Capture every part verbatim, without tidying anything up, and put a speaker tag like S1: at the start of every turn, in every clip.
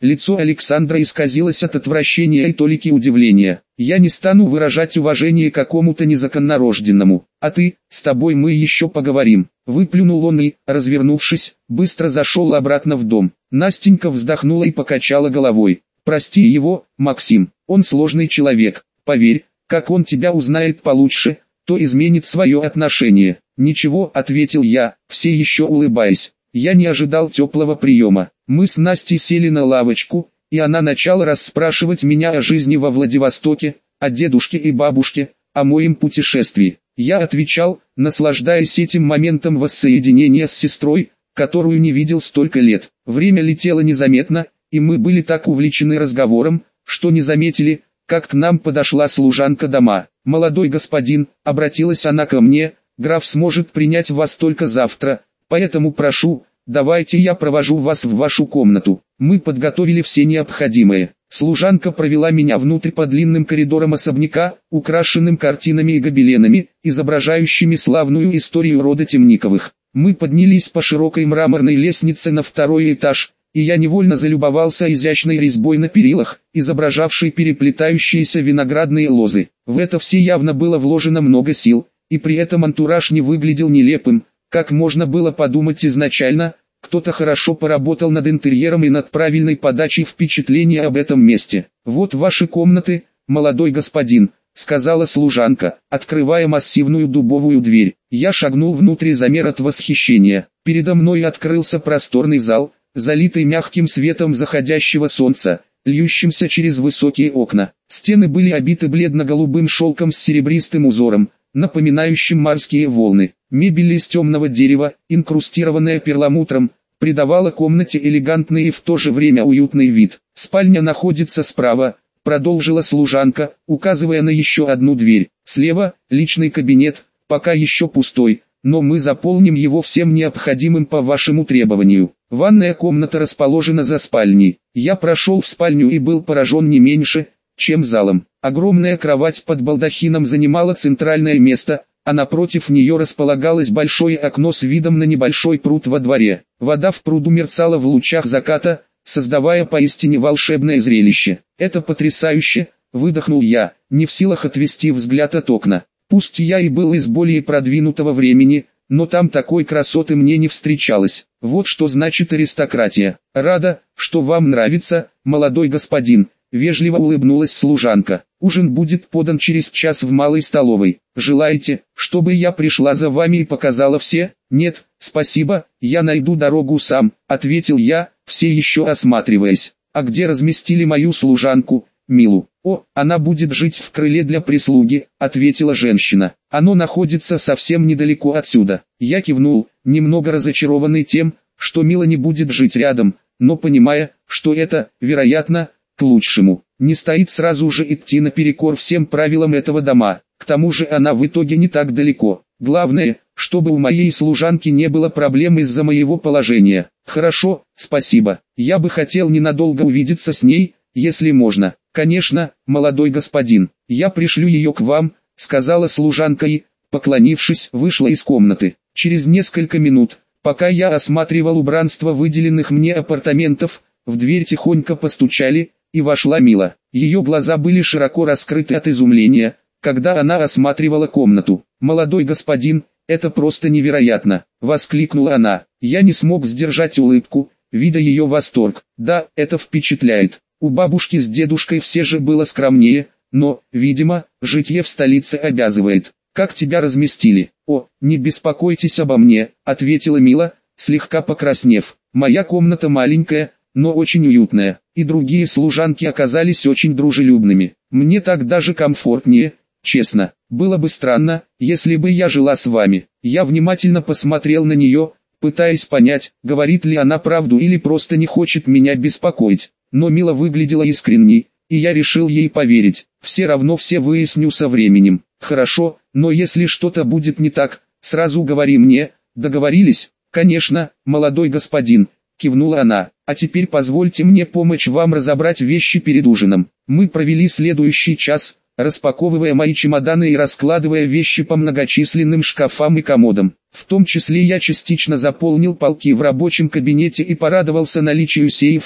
S1: Лицо Александра исказилось от отвращения и толики удивления. «Я не стану выражать уважение какому-то незаконнорожденному. А ты, с тобой мы еще поговорим». Выплюнул он и, развернувшись, быстро зашел обратно в дом. Настенька вздохнула и покачала головой. «Прости его, Максим, он сложный человек. Поверь, как он тебя узнает получше, то изменит свое отношение». «Ничего», — ответил я, все еще улыбаясь. Я не ожидал теплого приема. Мы с Настей сели на лавочку, и она начала расспрашивать меня о жизни во Владивостоке, о дедушке и бабушке, о моем путешествии. Я отвечал, наслаждаясь этим моментом воссоединения с сестрой, которую не видел столько лет. Время летело незаметно, и мы были так увлечены разговором, что не заметили, как к нам подошла служанка дома. «Молодой господин», — обратилась она ко мне, — «граф сможет принять вас только завтра, поэтому прошу, давайте я провожу вас в вашу комнату». Мы подготовили все необходимое. Служанка провела меня внутрь по длинным коридорам особняка, украшенным картинами и гобеленами, изображающими славную историю рода Темниковых. Мы поднялись по широкой мраморной лестнице на второй этаж, и я невольно залюбовался изящной резьбой на перилах, изображавшей переплетающиеся виноградные лозы. В это все явно было вложено много сил, и при этом антураж не выглядел нелепым, как можно было подумать изначально. Кто-то хорошо поработал над интерьером и над правильной подачей впечатления об этом месте. «Вот ваши комнаты, молодой господин», — сказала служанка, открывая массивную дубовую дверь. Я шагнул внутрь и замер от восхищения. Передо мной открылся просторный зал, залитый мягким светом заходящего солнца, льющимся через высокие окна. Стены были обиты бледно-голубым шелком с серебристым узором, напоминающим морские волны. Мебель из темного дерева, инкрустированная перламутром, придавала комнате элегантный и в то же время уютный вид. «Спальня находится справа», — продолжила служанка, указывая на еще одну дверь. «Слева — личный кабинет, пока еще пустой, но мы заполним его всем необходимым по вашему требованию. Ванная комната расположена за спальней». Я прошел в спальню и был поражен не меньше, чем залом. Огромная кровать под балдахином занимала центральное место, а напротив нее располагалось большое окно с видом на небольшой пруд во дворе. Вода в пруду мерцала в лучах заката, создавая поистине волшебное зрелище. «Это потрясающе», — выдохнул я, не в силах отвести взгляд от окна. Пусть я и был из более продвинутого времени, но там такой красоты мне не встречалось. Вот что значит аристократия. «Рада, что вам нравится, молодой господин», — вежливо улыбнулась служанка. «Ужин будет подан через час в малой столовой. Желаете, чтобы я пришла за вами и показала все?» «Нет, спасибо, я найду дорогу сам», — ответил я, все еще осматриваясь. «А где разместили мою служанку, Милу?» «О, она будет жить в крыле для прислуги», — ответила женщина. «Оно находится совсем недалеко отсюда». Я кивнул, немного разочарованный тем, что Мила не будет жить рядом, но понимая, что это, вероятно, к лучшему. Не стоит сразу же идти наперекор всем правилам этого дома. К тому же она в итоге не так далеко. Главное, чтобы у моей служанки не было проблем из-за моего положения. «Хорошо, спасибо. Я бы хотел ненадолго увидеться с ней, если можно». «Конечно, молодой господин. Я пришлю ее к вам», — сказала служанка и, поклонившись, вышла из комнаты. Через несколько минут, пока я осматривал убранство выделенных мне апартаментов, в дверь тихонько постучали, и вошла Мила. Ее глаза были широко раскрыты от изумления, когда она осматривала комнату. «Молодой господин, это просто невероятно!» — воскликнула она. Я не смог сдержать улыбку, видя ее восторг. «Да, это впечатляет. У бабушки с дедушкой все же было скромнее, но, видимо, житье в столице обязывает. Как тебя разместили?» «О, не беспокойтесь обо мне», — ответила Мила, слегка покраснев. «Моя комната маленькая, но очень уютная, и другие служанки оказались очень дружелюбными. Мне так даже комфортнее, честно. Было бы странно, если бы я жила с вами». Я внимательно посмотрел на нее, пытаясь понять, говорит ли она правду или просто не хочет меня беспокоить. Но Мила выглядела искренней, и я решил ей поверить. Все равно все выясню со временем. «Хорошо, но если что-то будет не так, сразу говори мне, договорились?» «Конечно, молодой господин», — кивнула она. «А теперь позвольте мне помочь вам разобрать вещи перед ужином». Мы провели следующий час, распаковывая мои чемоданы и раскладывая вещи по многочисленным шкафам и комодам. В том числе я частично заполнил полки в рабочем кабинете и порадовался наличию сейфа,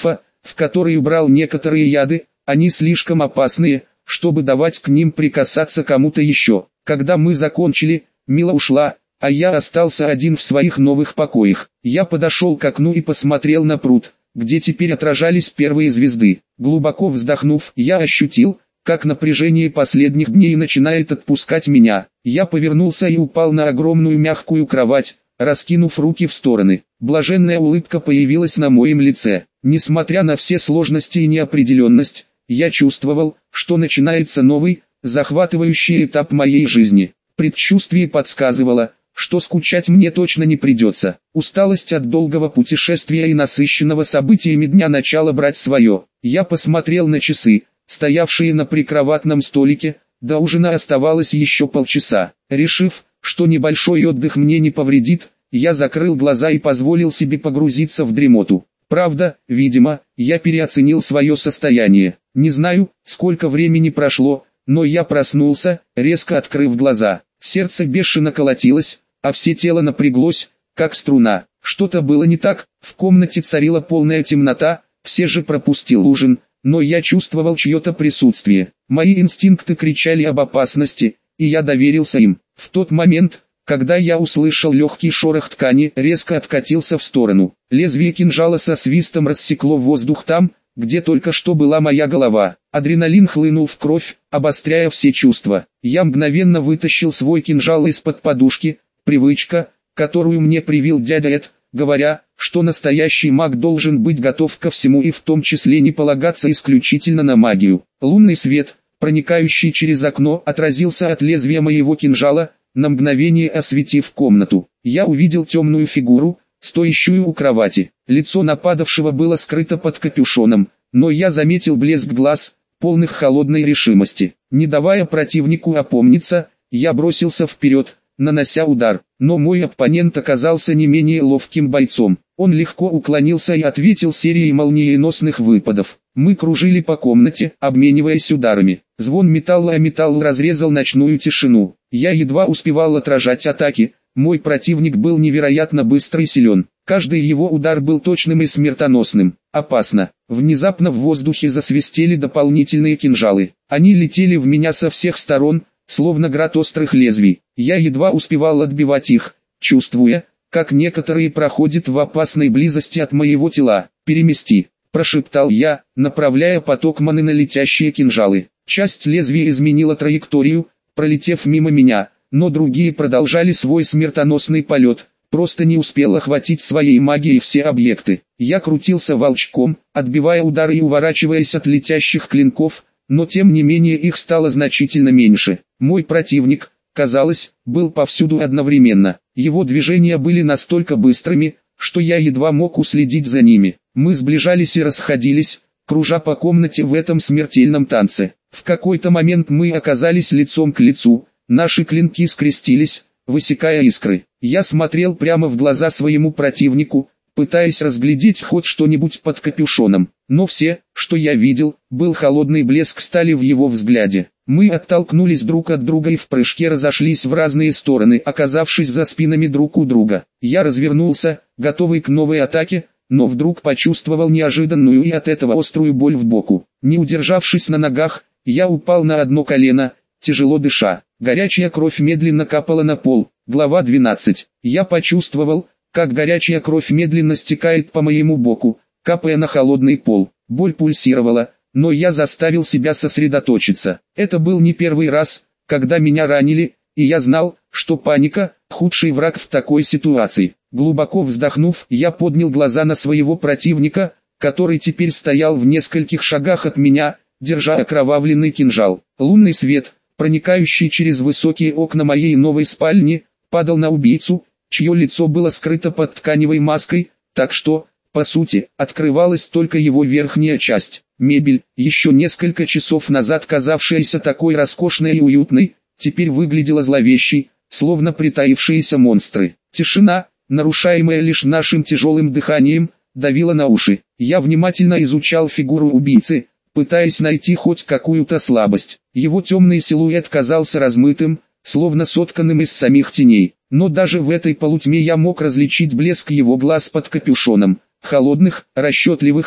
S1: в который убрал некоторые яды, они слишком опасные, чтобы давать к ним прикасаться кому-то еще. Когда мы закончили, Мила ушла, а я остался один в своих новых покоях. Я подошел к окну и посмотрел на пруд, где теперь отражались первые звезды. Глубоко вздохнув, я ощутил, как напряжение последних дней начинает отпускать меня. Я повернулся и упал на огромную мягкую кровать, раскинув руки в стороны. Блаженная улыбка появилась на моем лице. Несмотря на все сложности и неопределенность, я чувствовал, что начинается новый, захватывающий этап моей жизни. Предчувствие подсказывало, что скучать мне точно не придется. Усталость от долгого путешествия и насыщенного событиями дня начала брать свое. Я посмотрел на часы, стоявшие на прикроватном столике, до ужина оставалось еще полчаса. Решив, что небольшой отдых мне не повредит, я закрыл глаза и позволил себе погрузиться в дремоту. Правда, видимо, я переоценил свое состояние. Не знаю, сколько времени прошло, но я проснулся, резко открыв глаза. Сердце бешено колотилось, а все тело напряглось, как струна. Что-то было не так, в комнате царила полная темнота, все же пропустил ужин, но я чувствовал чье-то присутствие. Мои инстинкты кричали об опасности, и я доверился им. В тот момент, когда я услышал легкий шорох ткани, резко откатился в сторону. Лезвие кинжала со свистом рассекло воздух там, где только что была моя голова. Адреналин хлынул в кровь, обостряя все чувства. Я мгновенно вытащил свой кинжал из-под подушки, привычка, которую мне привил дядя Эд, говоря, что настоящий маг должен быть готов ко всему и в том числе не полагаться исключительно на магию. Лунный свет, проникающий через окно, отразился от лезвия моего кинжала, на мгновение осветив комнату. Я увидел темную фигуру, стоящую у кровати. Лицо нападавшего было скрыто под капюшоном, но я заметил блеск глаз, полных холодной решимости. Не давая противнику опомниться, я бросился вперед, нанося удар. Но мой оппонент оказался не менее ловким бойцом. Он легко уклонился и ответил серией молниеносных выпадов. Мы кружили по комнате, обмениваясь ударами. Звон металла о металл разрезал ночную тишину. Я едва успевал отражать атаки. Мой противник был невероятно быстр и силен. Каждый его удар был точным и смертоносным. Опасно. Внезапно в воздухе засвистели дополнительные кинжалы. Они летели в меня со всех сторон, словно град острых лезвий. Я едва успевал отбивать их, чувствуя, как некоторые проходят в опасной близости от моего тела. «Перемести», – прошептал я, направляя поток маны на летящие кинжалы. Часть лезвия изменила траекторию, пролетев мимо меня, но другие продолжали свой смертоносный полет, просто не успел охватить своей магией все объекты. Я крутился волчком, отбивая удары и уворачиваясь от летящих клинков, но тем не менее их стало значительно меньше. Мой противник, казалось, был повсюду одновременно. Его движения были настолько быстрыми, что я едва мог уследить за ними. Мы сближались и расходились, кружа по комнате в этом смертельном танце. В какой-то момент мы оказались лицом к лицу, наши клинки скрестились, высекая искры. Я смотрел прямо в глаза своему противнику, пытаясь разглядеть хоть что-нибудь под капюшоном. Но все, что я видел, был холодный блеск стали в его взгляде. Мы оттолкнулись друг от друга и в прыжке разошлись в разные стороны, оказавшись за спинами друг у друга. Я развернулся, готовый к новой атаке, но вдруг почувствовал неожиданную и от этого острую боль в боку. Не удержавшись на ногах, я упал на одно колено, тяжело дыша. Горячая кровь медленно капала на пол. Глава двенадцать. Я почувствовал, как горячая кровь медленно стекает по моему боку, капая на холодный пол. Боль пульсировала, но я заставил себя сосредоточиться. Это был не первый раз, когда меня ранили, и я знал, что паника – худший враг в такой ситуации. Глубоко вздохнув, я поднял глаза на своего противника, который теперь стоял в нескольких шагах от меня, держа окровавленный кинжал. Лунный свет, проникающий через высокие окна моей новой спальни, падал на убийцу, чье лицо было скрыто под тканевой маской, так что, по сути, открывалась только его верхняя часть. Мебель, еще несколько часов назад казавшаяся такой роскошной и уютной, теперь выглядела зловещей, словно притаившиеся монстры. Тишина, нарушаемая лишь нашим тяжелым дыханием, давила на уши. Я внимательно изучал фигуру убийцы, пытаясь найти хоть какую-то слабость. Его темный силуэт казался размытым, словно сотканным из самих теней. Но даже в этой полутьме я мог различить блеск его глаз под капюшоном, холодных, расчетливых,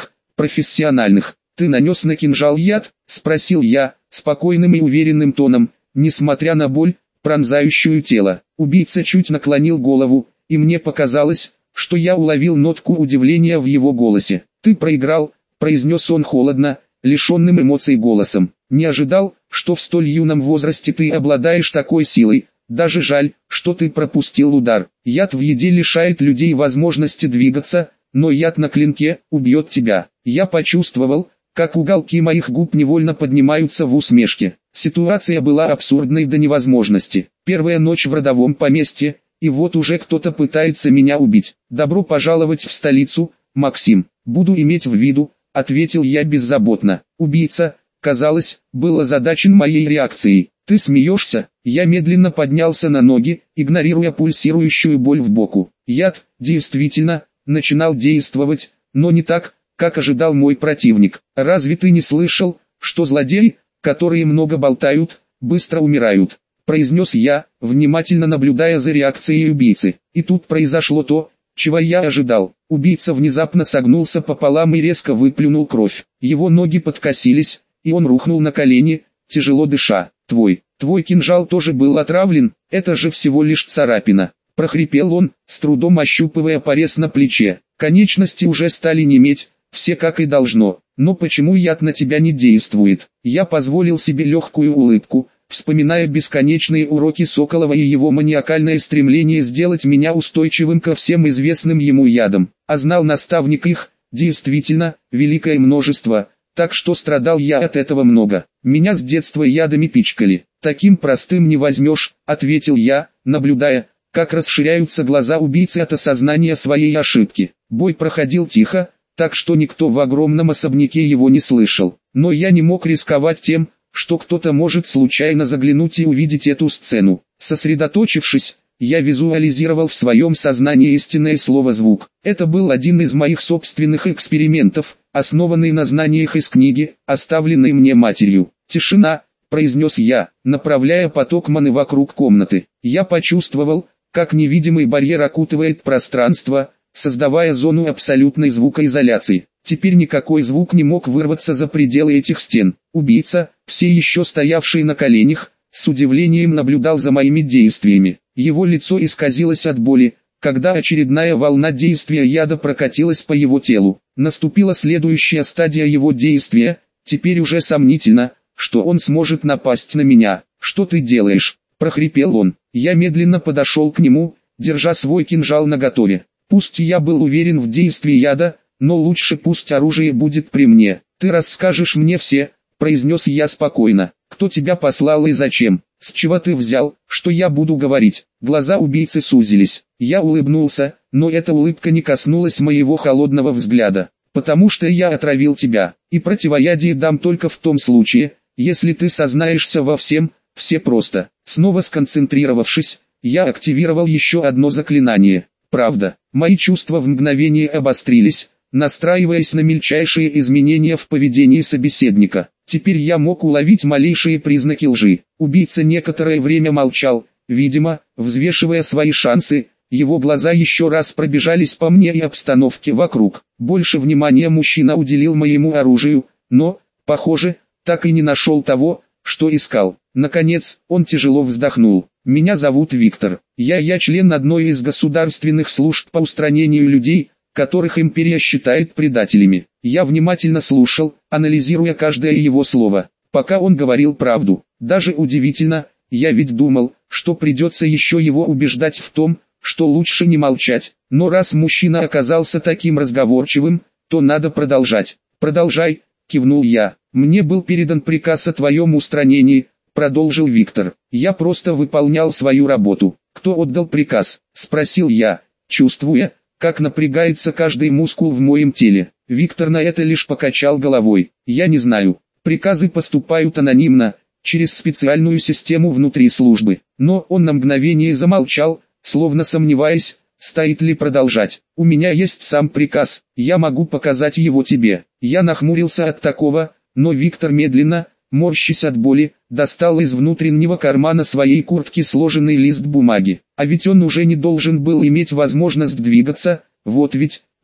S1: профессиональных. «Ты нанес на кинжал яд?» – спросил я, спокойным и уверенным тоном, несмотря на боль, пронзающую тело. Убийца чуть наклонил голову, и мне показалось, что я уловил нотку удивления в его голосе. «Ты проиграл», – произнес он холодно, лишенным эмоций голосом. «Не ожидал, что в столь юном возрасте ты обладаешь такой силой. Даже жаль, что ты пропустил удар. Яд в еде лишает людей возможности двигаться, но яд на клинке убьет тебя». Я почувствовал, как уголки моих губ невольно поднимаются в усмешке. Ситуация была абсурдной до невозможности. Первая ночь в родовом поместье, и вот уже кто-то пытается меня убить. «Добро пожаловать в столицу, Максим. Буду иметь в виду», — ответил я беззаботно. Убийца, казалось, был озадачен моей реакцией. «Ты смеешься?» Я медленно поднялся на ноги, игнорируя пульсирующую боль в боку. Яд, действительно, начинал действовать, но не так, как ожидал мой противник. «Разве ты не слышал, что злодеи, которые много болтают, быстро умирают?» – произнес я, внимательно наблюдая за реакцией убийцы. И тут произошло то, чего я ожидал. Убийца внезапно согнулся пополам и резко выплюнул кровь. Его ноги подкосились, и он рухнул на колени, тяжело дыша. «Твой, твой кинжал тоже был отравлен, это же всего лишь царапина», – прохрипел он, с трудом ощупывая порез на плече. Конечности уже стали неметь, все как и должно. «Но почему яд на тебя не действует?» Я позволил себе легкую улыбку, вспоминая бесконечные уроки Соколова и его маниакальное стремление сделать меня устойчивым ко всем известным ему ядам. А знал наставник их, действительно, великое множество, так что страдал я от этого много. Меня с детства ядами пичкали. «Таким простым не возьмешь», — ответил я, наблюдая, как расширяются глаза убийцы от осознания своей ошибки. Бой проходил тихо, так что никто в огромном особняке его не слышал. Но я не мог рисковать тем, что кто-то может случайно заглянуть и увидеть эту сцену. Сосредоточившись, я визуализировал в своем сознании истинное слово «звук». Это был один из моих собственных экспериментов, основанный на знаниях из книги, оставленной мне матерью. «Тишина», — произнес я, направляя поток маны вокруг комнаты. Я почувствовал, как невидимый барьер окутывает пространство, создавая зону абсолютной звукоизоляции. Теперь никакой звук не мог вырваться за пределы этих стен. Убийца, все еще стоявший на коленях, с удивлением наблюдал за моими действиями. Его лицо исказилось от боли, когда очередная волна действия яда прокатилась по его телу. Наступила следующая стадия его действия, теперь уже сомнительно, что он сможет напасть на меня. «Что ты делаешь?» – прохрипел он. Я медленно подошел к нему, держа свой кинжал наготове. Пусть я был уверен в действии яда, но лучше пусть оружие будет при мне. «Ты расскажешь мне все», — произнес я спокойно. «Кто тебя послал и зачем? С чего ты взял, что я буду говорить?» Глаза убийцы сузились. Я улыбнулся, но эта улыбка не коснулась моего холодного взгляда. «Потому что я отравил тебя, и противоядие дам только в том случае, если ты сознаешься во всем, все просто». Снова сконцентрировавшись, я активировал еще одно заклинание. Правда, мои чувства в мгновение обострились, настраиваясь на мельчайшие изменения в поведении собеседника. Теперь я мог уловить малейшие признаки лжи. Убийца некоторое время молчал, видимо, взвешивая свои шансы. Его глаза еще раз пробежались по мне и обстановке вокруг. Больше внимания мужчина уделил моему оружию, но, похоже, так и не нашел того, что искал. Наконец, он тяжело вздохнул. «Меня зовут Виктор. Я я член одной из государственных служб по устранению людей, которых империя считает предателями». Я внимательно слушал, анализируя каждое его слово, пока он говорил правду. Даже удивительно, я ведь думал, что придется еще его убеждать в том, что лучше не молчать. Но раз мужчина оказался таким разговорчивым, то надо продолжать. «Продолжай», — кивнул я. «Мне был передан приказ о твоем устранении», — продолжил Виктор. «Я просто выполнял свою работу». «Кто отдал приказ?» — спросил я, чувствуя, как напрягается каждый мускул в моем теле. Виктор на это лишь покачал головой. «Я не знаю. Приказы поступают анонимно, через специальную систему внутри службы». Но он на мгновение замолчал, словно сомневаясь, стоит ли продолжать. «У меня есть сам приказ, я могу показать его тебе». Я нахмурился от такого, но Виктор медленно, морщась от боли, достал из внутреннего кармана своей куртки сложенный лист бумаги. А ведь он уже не должен был иметь возможность двигаться, вот ведь,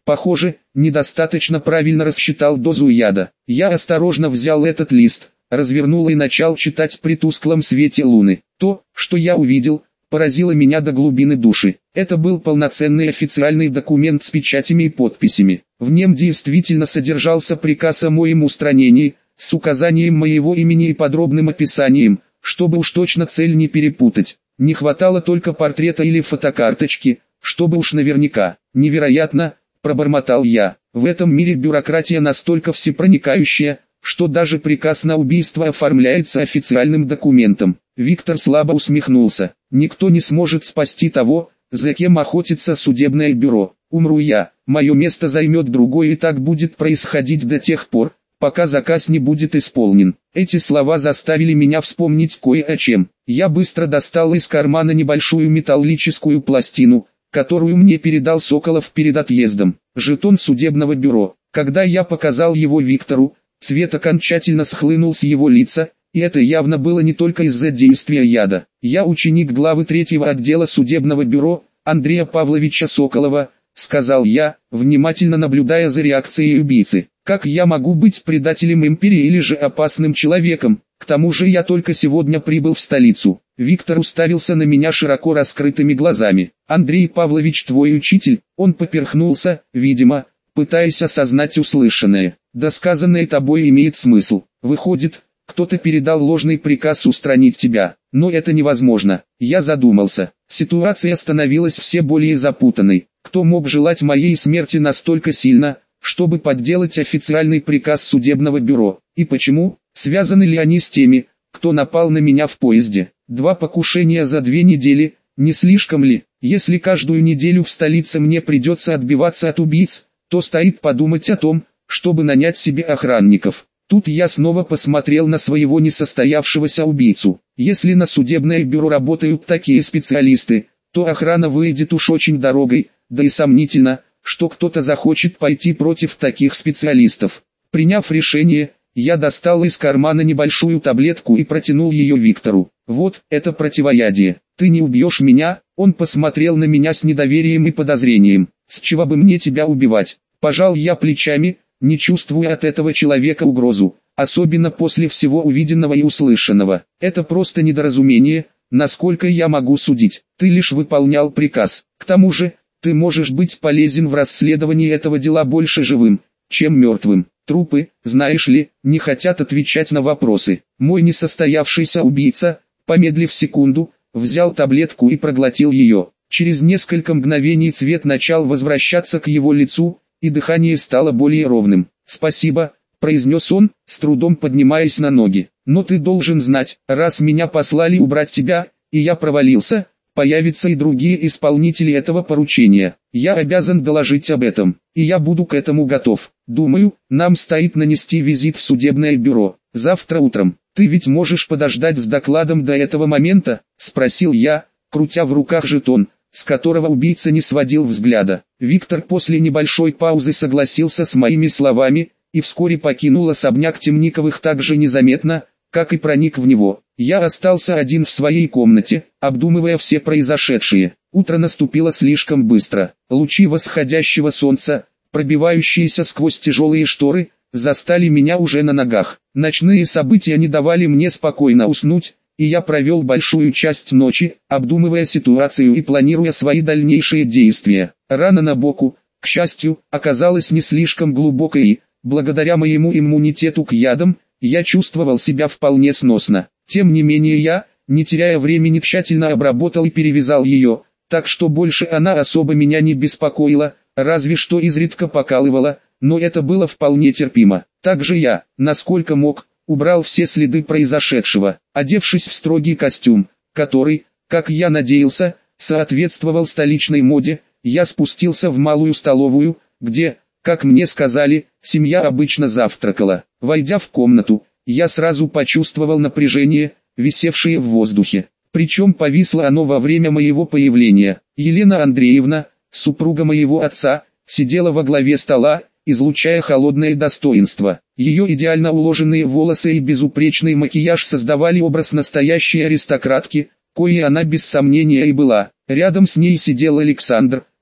S1: Похоже, недостаточно правильно рассчитал дозу яда. Я осторожно взял этот лист, развернул и начал читать при тусклом свете луны. То, что я увидел, поразило меня до глубины души. Это был полноценный официальный документ с печатями и подписями. В нем действительно содержался приказ о моем устранении, с указанием моего имени и подробным описанием, чтобы уж точно цель не перепутать. Не хватало только портрета или фотокарточки, чтобы уж наверняка. Невероятно, пробормотал я. В этом мире бюрократия настолько всепроникающая, что даже приказ на убийство оформляется официальным документом. Виктор слабо усмехнулся. Никто не сможет спасти того, за кем охотится судебное бюро. Умру я, мое место займет другой, и так будет происходить до тех пор, пока заказ не будет исполнен. Эти слова заставили меня вспомнить кое о чем. Я быстро достал из кармана небольшую металлическую пластину, которую мне передал Соколов перед отъездом. Жетон судебного бюро. Когда я показал его Виктору, цвет окончательно схлынул с его лица, и это явно было не только из-за действия яда. Я ученик главы третьего отдела судебного бюро, Андрея Павловича Соколова, сказал я, внимательно наблюдая за реакцией убийцы. Как я могу быть предателем империи или же опасным человеком? К тому же я только сегодня прибыл в столицу. Виктор уставился на меня широко раскрытыми глазами. Андрей Павлович твой учитель? Он поперхнулся, видимо, пытаясь осознать услышанное. Да сказанное тобой имеет смысл. Выходит, кто-то передал ложный приказ устранить тебя. Но это невозможно. Я задумался. Ситуация становилась все более запутанной. Кто мог желать моей смерти настолько сильно, чтобы подделать официальный приказ судебного бюро? И почему? Связаны ли они с теми, кто напал на меня в поезде? Два покушения за две недели, не слишком ли? Если каждую неделю в столице мне придется отбиваться от убийц, то стоит подумать о том, чтобы нанять себе охранников. Тут я снова посмотрел на своего несостоявшегося убийцу. Если на судебное бюро работают такие специалисты, то охрана выйдет уж очень дорогой, да и сомнительно, что кто-то захочет пойти против таких специалистов. Приняв решение, я достал из кармана небольшую таблетку и протянул ее Виктору. Вот, это противоядие. Ты не убьешь меня? Он посмотрел на меня с недоверием и подозрением. С чего бы мне тебя убивать? Пожал я плечами, не чувствуя от этого человека угрозу, особенно после всего увиденного и услышанного. Это просто недоразумение, насколько я могу судить. Ты лишь выполнял приказ. К тому же, ты можешь быть полезен в расследовании этого дела больше живым, чем мертвым. Трупы, знаешь ли, не хотят отвечать на вопросы. Мой несостоявшийся убийца, помедлив секунду, взял таблетку и проглотил ее. Через несколько мгновений цвет начал возвращаться к его лицу, и дыхание стало более ровным. «Спасибо», — произнес он, с трудом поднимаясь на ноги. «Но ты должен знать, раз меня послали убрать тебя, и я провалился, появятся и другие исполнители этого поручения. Я обязан доложить об этом, и я буду к этому готов. Думаю, нам стоит нанести визит в судебное бюро. Завтра утром. Ты ведь можешь подождать с докладом до этого момента?» — спросил я, крутя в руках жетон, с которого убийца не сводил взгляда. Виктор после небольшой паузы согласился с моими словами, и вскоре покинул особняк Темниковых так же незаметно, как и проник в него. Я остался один в своей комнате, обдумывая все произошедшее. Утро наступило слишком быстро. Лучи восходящего солнца, пробивающиеся сквозь тяжелые шторы, застали меня уже на ногах. Ночные события не давали мне спокойно уснуть, и я провел большую часть ночи, обдумывая ситуацию и планируя свои дальнейшие действия. Рана на боку, к счастью, оказалась не слишком глубокой и, благодаря моему иммунитету к ядам, я чувствовал себя вполне сносно. Тем не менее я, не теряя времени, тщательно обработал и перевязал ее, так что больше она особо меня не беспокоила, разве что изредка покалывала, но это было вполне терпимо. Также я, насколько мог, убрал все следы произошедшего. Одевшись в строгий костюм, который, как я надеялся, соответствовал столичной моде, я спустился в малую столовую, где, как мне сказали, семья обычно завтракала. Войдя в комнату, я сразу почувствовал напряжение, висевшее в воздухе. Причем повисло оно во время моего появления. Елена Андреевна, супруга моего отца, сидела во главе стола, излучая холодное достоинство. Ее идеально уложенные волосы и безупречный макияж создавали образ настоящей аристократки, коей она без сомнения и была. Рядом с ней сидел Александр,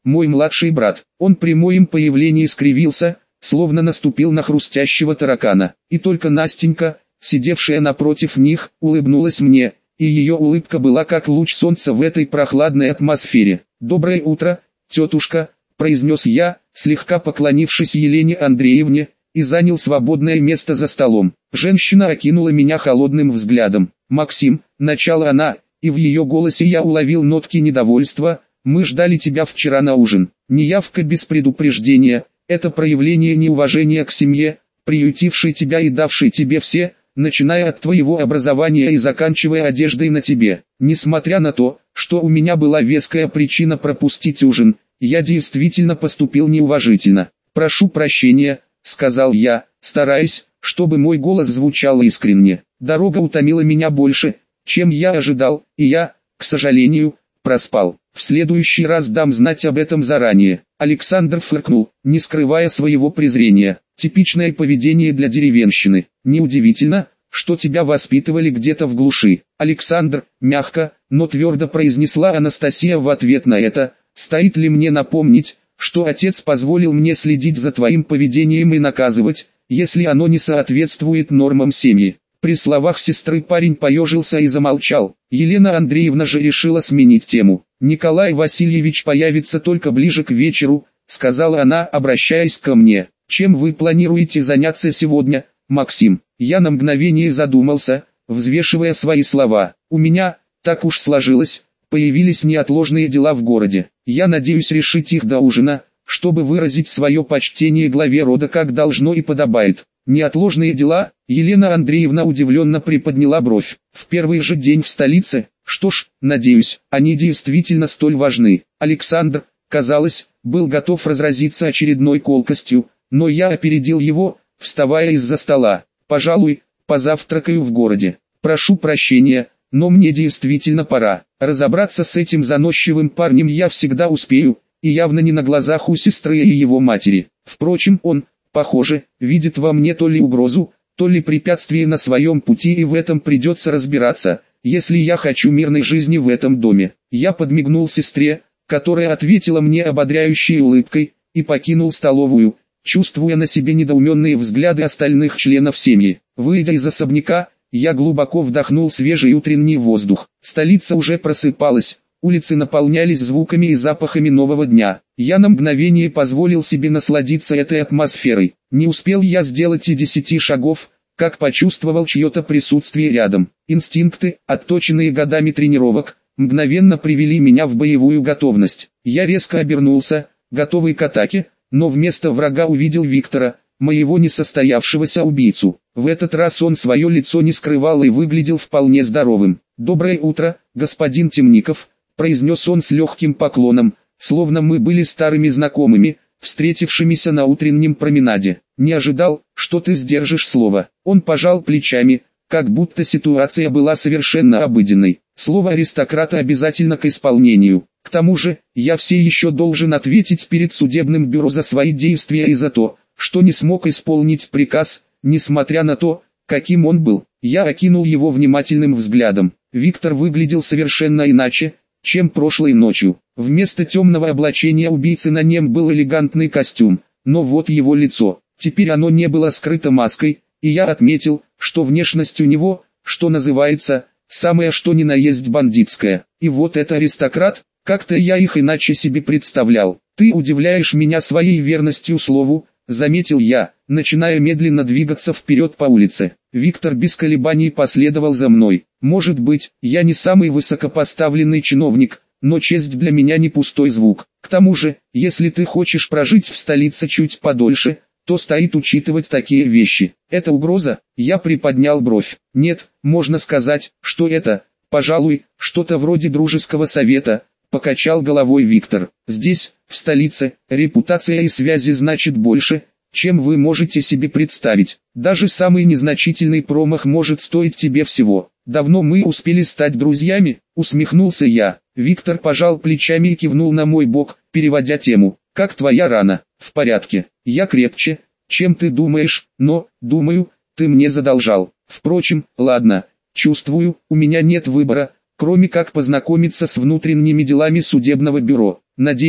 S1: мой младший брат. Он при моем появлении скривился, словно наступил на хрустящего таракана. И только Настенька, сидевшая напротив них, улыбнулась мне, и ее улыбка была как луч солнца в этой прохладной атмосфере. «Доброе утро, тетушка», — произнес я, слегка поклонившись Елене Андреевне, и занял свободное место за столом. Женщина окинула меня холодным взглядом. «Максим», — начала она, и в ее голосе я уловил нотки недовольства, «мы ждали тебя вчера на ужин. Неявка без предупреждения — это проявление неуважения к семье, приютившей тебя и давшей тебе все, начиная от твоего образования и заканчивая одеждой на тебе. Несмотря на то, что у меня была веская причина пропустить ужин, я действительно поступил неуважительно. Прошу прощения», — сказал я, стараясь, чтобы мой голос звучал искренне. Дорога утомила меня больше, чем я ожидал, и я, к сожалению, проспал. В следующий раз дам знать об этом заранее. Александр фыркнул, не скрывая своего презрения. Типичное поведение для деревенщины. Неудивительно, что тебя воспитывали где-то в глуши. Александр, мягко, но твердо произнесла Анастасия в ответ на это, стоит ли мне напомнить, что отец позволил мне следить за твоим поведением и наказывать, если оно не соответствует нормам семьи. При словах сестры парень поежился и замолчал. Елена Андреевна же решила сменить тему. «Николай Васильевич появится только ближе к вечеру», — сказала она, обращаясь ко мне. «Чем вы планируете заняться сегодня, Максим?» Я на мгновение задумался, взвешивая свои слова. «У меня, так уж сложилось, появились неотложные дела в городе. Я надеюсь решить их до ужина, чтобы выразить свое почтение главе рода как должно и подобает». «Неотложные дела?» Елена Андреевна удивленно приподняла бровь. «В первый же день в столице? Что ж, надеюсь, они действительно столь важны». Александр, казалось, был готов разразиться очередной колкостью, но я опередил его, вставая из-за стола. «Пожалуй, позавтракаю в городе. Прошу прощения, но мне действительно пора. Разобраться с этим заносчивым парнем я всегда успею, и явно не на глазах у сестры и его матери. Впрочем, он, похоже, видит во мне то ли угрозу, то ли препятствие на своем пути, и в этом придется разбираться, если я хочу мирной жизни в этом доме». Я подмигнул сестре, которая ответила мне ободряющей улыбкой, и покинул столовую, чувствуя на себе недоуменные взгляды остальных членов семьи. Выйдя из особняка, я глубоко вдохнул свежий утренний воздух. Столица уже просыпалась, улицы наполнялись звуками и запахами нового дня. Я на мгновение позволил себе насладиться этой атмосферой. Не успел я сделать и десяти шагов, как почувствовал чье-то присутствие рядом. Инстинкты, отточенные годами тренировок, мгновенно привели меня в боевую готовность. Я резко обернулся, готовый к атаке, но вместо врага увидел Виктора, моего несостоявшегося убийцу. В этот раз он свое лицо не скрывал и выглядел вполне здоровым. «Доброе утро, господин Темников», — произнес он с легким поклоном, словно мы были старыми знакомыми, встретившимися на утреннем променаде. «Не ожидал, что ты сдержишь слово». Он пожал плечами, как будто ситуация была совершенно обыденной. Слово аристократа обязательно к исполнению. К тому же, я все еще должен ответить перед судебным бюро за свои действия и за то, что не смог исполнить приказ, несмотря на то, каким он был. Я окинул его внимательным взглядом. Виктор выглядел совершенно иначе, чем прошлой ночью. Вместо темного облачения убийцы на нем был элегантный костюм, но вот его лицо. Теперь оно не было скрыто маской, и я отметил, что внешность у него, что называется, самое что ни на есть бандитская. И вот это аристократ, как-то я их иначе себе представлял. «Ты удивляешь меня своей верностью слову», — заметил я, начиная медленно двигаться вперед по улице. Виктор без колебаний последовал за мной. «Может быть, я не самый высокопоставленный чиновник, но честь для меня не пустой звук. К тому же, если ты хочешь прожить в столице чуть подольше, то стоит учитывать такие вещи. Это угроза?» Я приподнял бровь. «Нет, можно сказать, что это, пожалуй, что-то вроде дружеского совета», — покачал головой Виктор. «Здесь, в столице, репутация и связи значит больше, чем вы можете себе представить. Даже самый незначительный промах может стоить тебе всего. Давно мы успели стать друзьями?» — усмехнулся я. Виктор пожал плечами и кивнул на мой бок, переводя тему. «Как твоя рана?» «В порядке. Я крепче, чем ты думаешь, но, думаю, ты мне задолжал. Впрочем, ладно, чувствую, у меня нет выбора, кроме как познакомиться с внутренними делами судебного бюро. Надеюсь,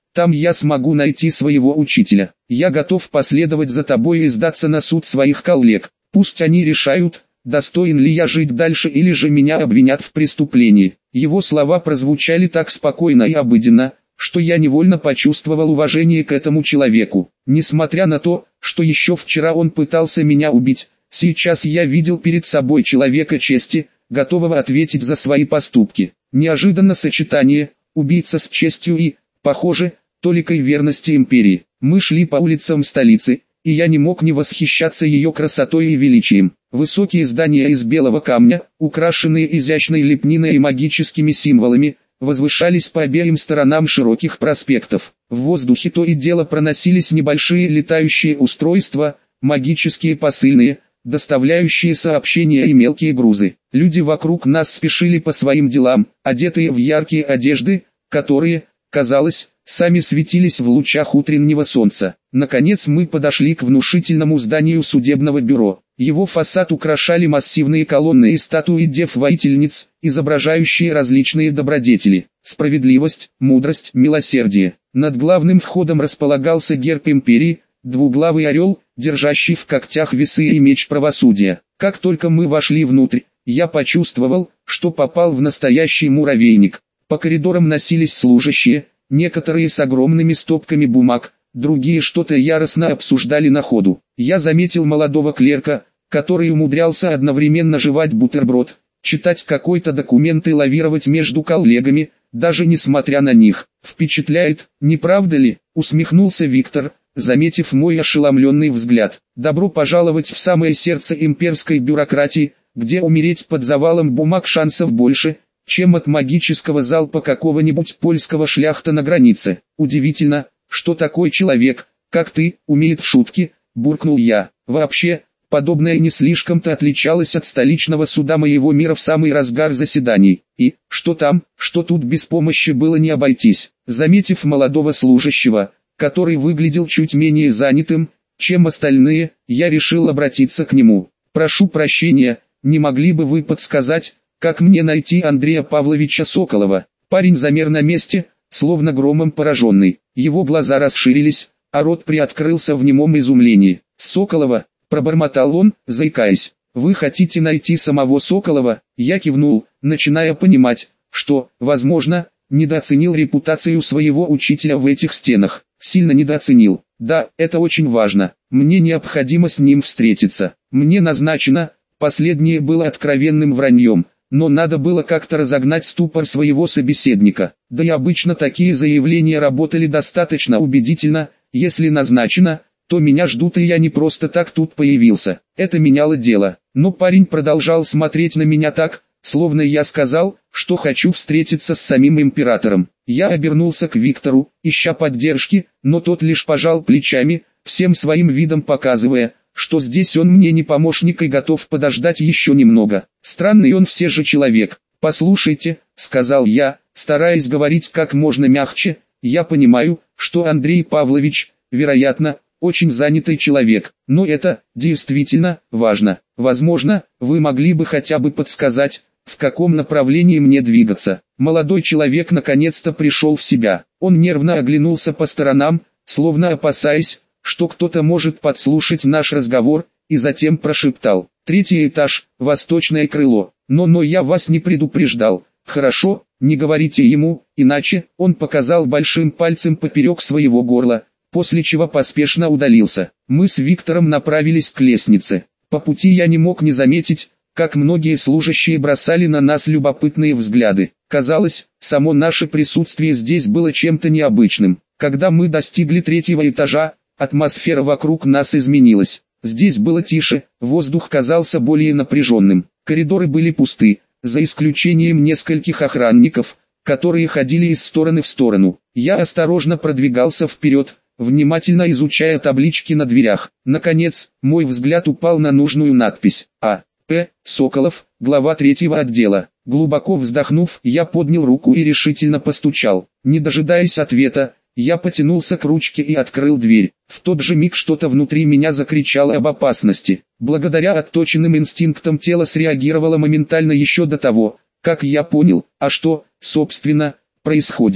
S1: Там я смогу найти своего учителя. Я готов последовать за тобой и сдаться на суд своих коллег. Пусть они решают, достоин ли я жить дальше или же меня обвинят в преступлении». Его слова прозвучали так спокойно и обыденно, что я невольно почувствовал уважение к этому человеку. Несмотря на то, что еще вчера он пытался меня убить, сейчас я видел перед собой человека чести, готового ответить за свои поступки. Неожиданно сочетание, убийца с честью и, похоже, толикой верности империи. Мы шли по улицам столицы, и я не мог не восхищаться ее красотой и величием. Высокие здания из белого камня, украшенные изящной лепниной и магическими символами, возвышались по обеим сторонам широких проспектов. В воздухе то и дело проносились небольшие летающие устройства, магические посыльные, доставляющие сообщения и мелкие грузы. Люди вокруг нас спешили по своим делам, одетые в яркие одежды, которые, казалось, сами светились в лучах утреннего солнца. Наконец мы подошли к внушительному зданию судебного бюро. Его фасад украшали массивные колонны и статуи дев-воительниц, изображающие различные добродетели: справедливость, мудрость, милосердие. Над главным входом располагался герб империи, двуглавый орел, держащий в когтях весы и меч правосудия. Как только мы вошли внутрь, я почувствовал, что попал в настоящий муравейник. По коридорам носились служащие, некоторые с огромными стопками бумаг, другие что-то яростно обсуждали на ходу. Я заметил молодого клерка, который умудрялся одновременно жевать бутерброд, читать какой-то документ и лавировать между коллегами, даже несмотря на них. «Впечатляет, не правда ли?» — усмехнулся Виктор, заметив мой ошеломленный взгляд. «Добро пожаловать в самое сердце имперской бюрократии, где умереть под завалом бумаг шансов больше, чем от магического залпа какого-нибудь польского шляхта на границе. Удивительно, что такой человек, как ты, умеет в шутки», — буркнул я. Вообще, подобное не слишком-то отличалось от столичного суда моего мира в самый разгар заседаний. И, что там, что тут, без помощи было не обойтись. Заметив молодого служащего, который выглядел чуть менее занятым, чем остальные, я решил обратиться к нему. «Прошу прощения, не могли бы вы подсказать, как мне найти Андрея Павловича Соколова?» Парень замер на месте, словно громом пораженный. Его глаза расширились, а рот приоткрылся в немом изумлении. «Соколова?» — пробормотал он, заикаясь. «Вы хотите найти самого Соколова?» Я кивнул, начиная понимать, что, возможно, недооценил репутацию своего учителя в этих стенах. Сильно недооценил. Да, это очень важно. Мне необходимо с ним встретиться. Мне назначено. Последнее было откровенным враньем, но надо было как-то разогнать ступор своего собеседника. Да и обычно такие заявления работали достаточно убедительно. Если назначено, то меня ждут, и я не просто так тут появился. Это меняло дело. Но парень продолжал смотреть на меня так, словно я сказал, что хочу встретиться с самим императором. Я обернулся к Виктору, ища поддержки, но тот лишь пожал плечами, всем своим видом показывая, что здесь он мне не помощник и готов подождать еще немного. Странный он все же человек. «Послушайте», — сказал я, стараясь говорить как можно мягче, «я понимаю, что Андрей Павлович, вероятно, очень занятый человек, но это, действительно, важно. Возможно, вы могли бы хотя бы подсказать, в каком направлении мне двигаться». Молодой человек наконец-то пришел в себя. Он нервно оглянулся по сторонам, словно опасаясь, что кто-то может подслушать наш разговор, и затем прошептал: «Третий этаж, восточное крыло. Но-но, я вас не предупреждал». «Хорошо, не говорите ему, иначе», — он показал большим пальцем поперек своего горла, после чего поспешно удалился. Мы с Виктором направились к лестнице. По пути я не мог не заметить, как многие служащие бросали на нас любопытные взгляды. Казалось, само наше присутствие здесь было чем-то необычным. Когда мы достигли третьего этажа, атмосфера вокруг нас изменилась. Здесь было тише, воздух казался более напряженным. Коридоры были пусты, за исключением нескольких охранников, которые ходили из стороны в сторону. Я осторожно продвигался вперед, внимательно изучая таблички на дверях. Наконец, мой взгляд упал на нужную надпись: А. П. Соколов, глава третьего отдела. Глубоко вздохнув, я поднял руку и решительно постучал. Не дожидаясь ответа, я потянулся к ручке и открыл дверь. В тот же миг что-то внутри меня закричало об опасности. Благодаря отточенным инстинктам тело среагировало моментально еще до того, как я понял, а что, собственно, происходит.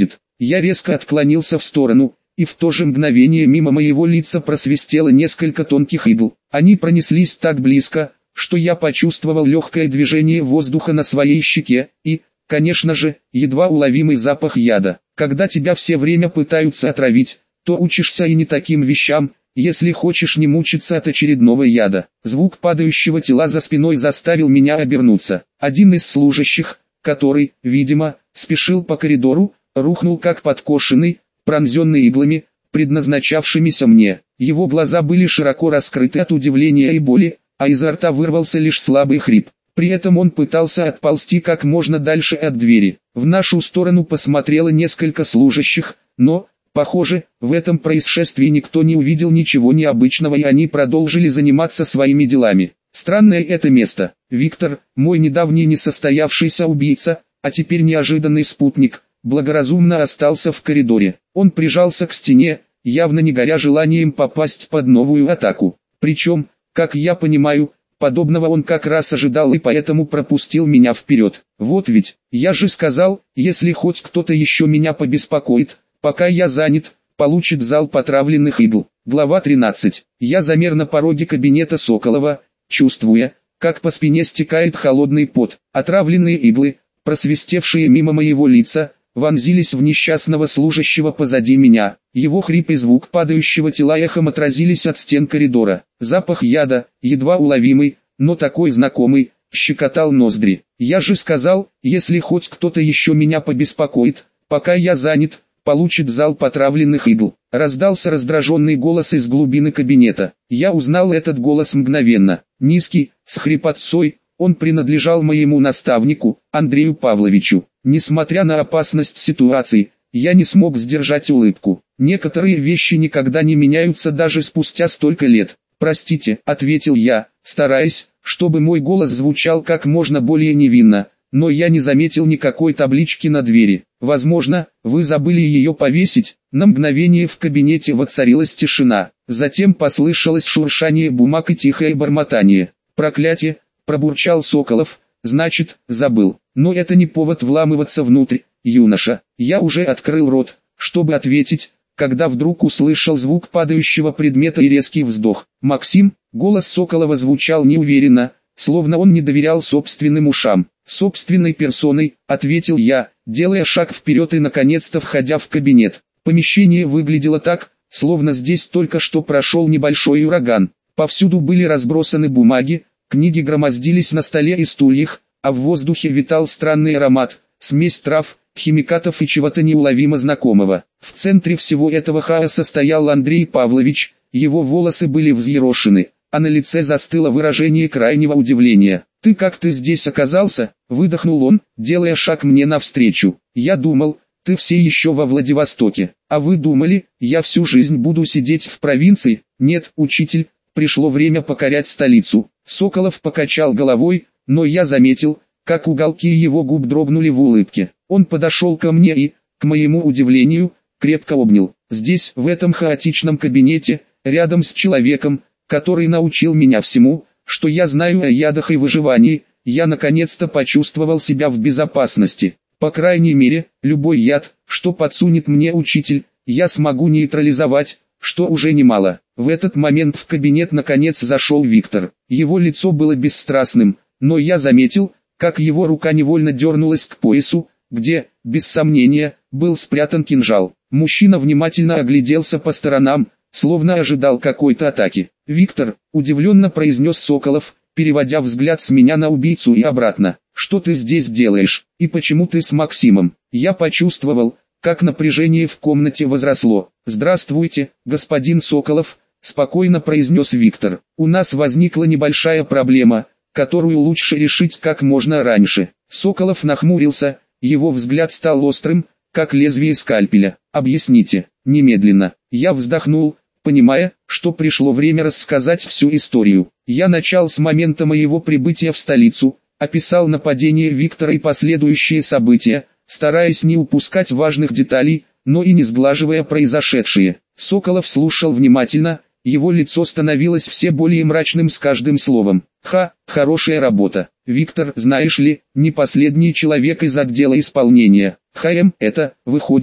S1: Я резко отклонился в сторону, и в то же мгновение мимо моего лица просвистело несколько тонких игл. Они пронеслись так близко, что я почувствовал легкое движение воздуха на своей щеке, и, конечно же, едва уловимый запах яда. Когда тебя все время пытаются отравить, то учишься и не таким вещам, если хочешь не мучиться от очередного яда. Звук падающего тела за спиной заставил меня обернуться. Один из служащих, который, видимо, спешил по коридору, рухнул как подкошенный, пронзенный иглами, предназначавшимися мне. Его глаза были широко раскрыты от удивления и боли, а изо рта вырвался лишь слабый хрип. При этом он пытался отползти как можно дальше от двери. В нашу сторону посмотрело несколько служащих, но, похоже, в этом происшествии никто не увидел ничего необычного, и они продолжили заниматься своими делами. Странное это место. Виктор, мой недавний несостоявшийся убийца, а теперь неожиданный спутник, благоразумно остался в коридоре. Он прижался к стене, явно не горя желанием попасть под новую атаку. Причем, как я понимаю, подобного он как раз ожидал и поэтому пропустил меня вперед. Вот ведь, я же сказал, если хоть кто-то еще меня побеспокоит, пока я занят, получит залп отравленных игл. Глава тринадцать. Я замер на пороге кабинета Соколова, чувствуя, как по спине стекает холодный пот. Отравленные иглы, просвистевшие мимо моего лица, вонзились в несчастного служащего позади меня. Его хрип и звук падающего тела эхом отразились от стен коридора. Запах яда, едва уловимый, но такой знакомый, щекотал ноздри. Я же сказал, если хоть кто-то еще меня побеспокоит, пока я занят, получит залп отравленных игл. Раздался раздраженный голос из глубины кабинета. Я узнал этот голос мгновенно. Низкий, с хрипотцой, он принадлежал моему наставнику, Андрею Павловичу. Несмотря на опасность ситуации, я не смог сдержать улыбку. Некоторые вещи никогда не меняются даже спустя столько лет. «Простите», — ответил я, стараясь, чтобы мой голос звучал как можно более невинно, но я не заметил никакой таблички на двери. «Возможно, вы забыли ее повесить». На мгновение в кабинете воцарилась тишина. Затем послышалось шуршание бумаг и тихое бормотание. «Проклятие», — пробурчал Соколов, — «значит, забыл. Но это не повод вламываться внутрь, юноша». Я уже открыл рот, чтобы ответить, когда вдруг услышал звук падающего предмета и резкий вздох. «Максим», — голос Соколова звучал неуверенно, словно он не доверял собственным ушам. «Собственной персоной», — ответил я, делая шаг вперед и наконец-то входя в кабинет. Помещение выглядело так, словно здесь только что прошел небольшой ураган. Повсюду были разбросаны бумаги, книги громоздились на столе и стульях, а в воздухе витал странный аромат, смесь трав, химикатов и чего-то неуловимо знакомого. В центре всего этого хаоса стоял Андрей Павлович, его волосы были взъерошены, а на лице застыло выражение крайнего удивления. «Ты как ты здесь оказался?» — выдохнул он, делая шаг мне навстречу. «Я думал, ты все еще во Владивостоке. А вы думали, я всю жизнь буду сидеть в провинции?» «Нет, учитель, пришло время покорять столицу». Соколов покачал головой, но я заметил, как уголки его губ дрогнули в улыбке. Он подошел ко мне и, к моему удивлению, крепко обнял. Здесь, в этом хаотичном кабинете, рядом с человеком, который научил меня всему, что я знаю о ядах и выживании, я наконец-то почувствовал себя в безопасности. По крайней мере, любой яд, что подсунет мне учитель, я смогу нейтрализовать, что уже немало. В этот момент в кабинет наконец зашел Виктор. Его лицо было бесстрастным, но я заметил, как его рука невольно дернулась к поясу, где, без сомнения, был спрятан кинжал. Мужчина внимательно огляделся по сторонам, словно ожидал какой-то атаки. «Виктор», — удивленно произнес Соколов, переводя взгляд с меня на убийцу и обратно. «Что ты здесь делаешь? И почему ты с Максимом?» Я почувствовал, как напряжение в комнате возросло. «Здравствуйте, господин Соколов», — спокойно произнес Виктор. «У нас возникла небольшая проблема, которую лучше решить как можно раньше». Соколов нахмурился, его взгляд стал острым, как лезвие скальпеля. «Объясните, немедленно». Я вздохнул, понимая, что пришло время рассказать всю историю. Я начал с момента моего прибытия в столицу, описал нападение Виктора и последующие события, стараясь не упускать важных деталей, но и не сглаживая произошедшее. Соколов слушал внимательно, его лицо становилось все более мрачным с каждым словом. «Ха, хорошая работа. Виктор, знаешь ли, не последний человек из отдела исполнения. ХМ, это, выходит,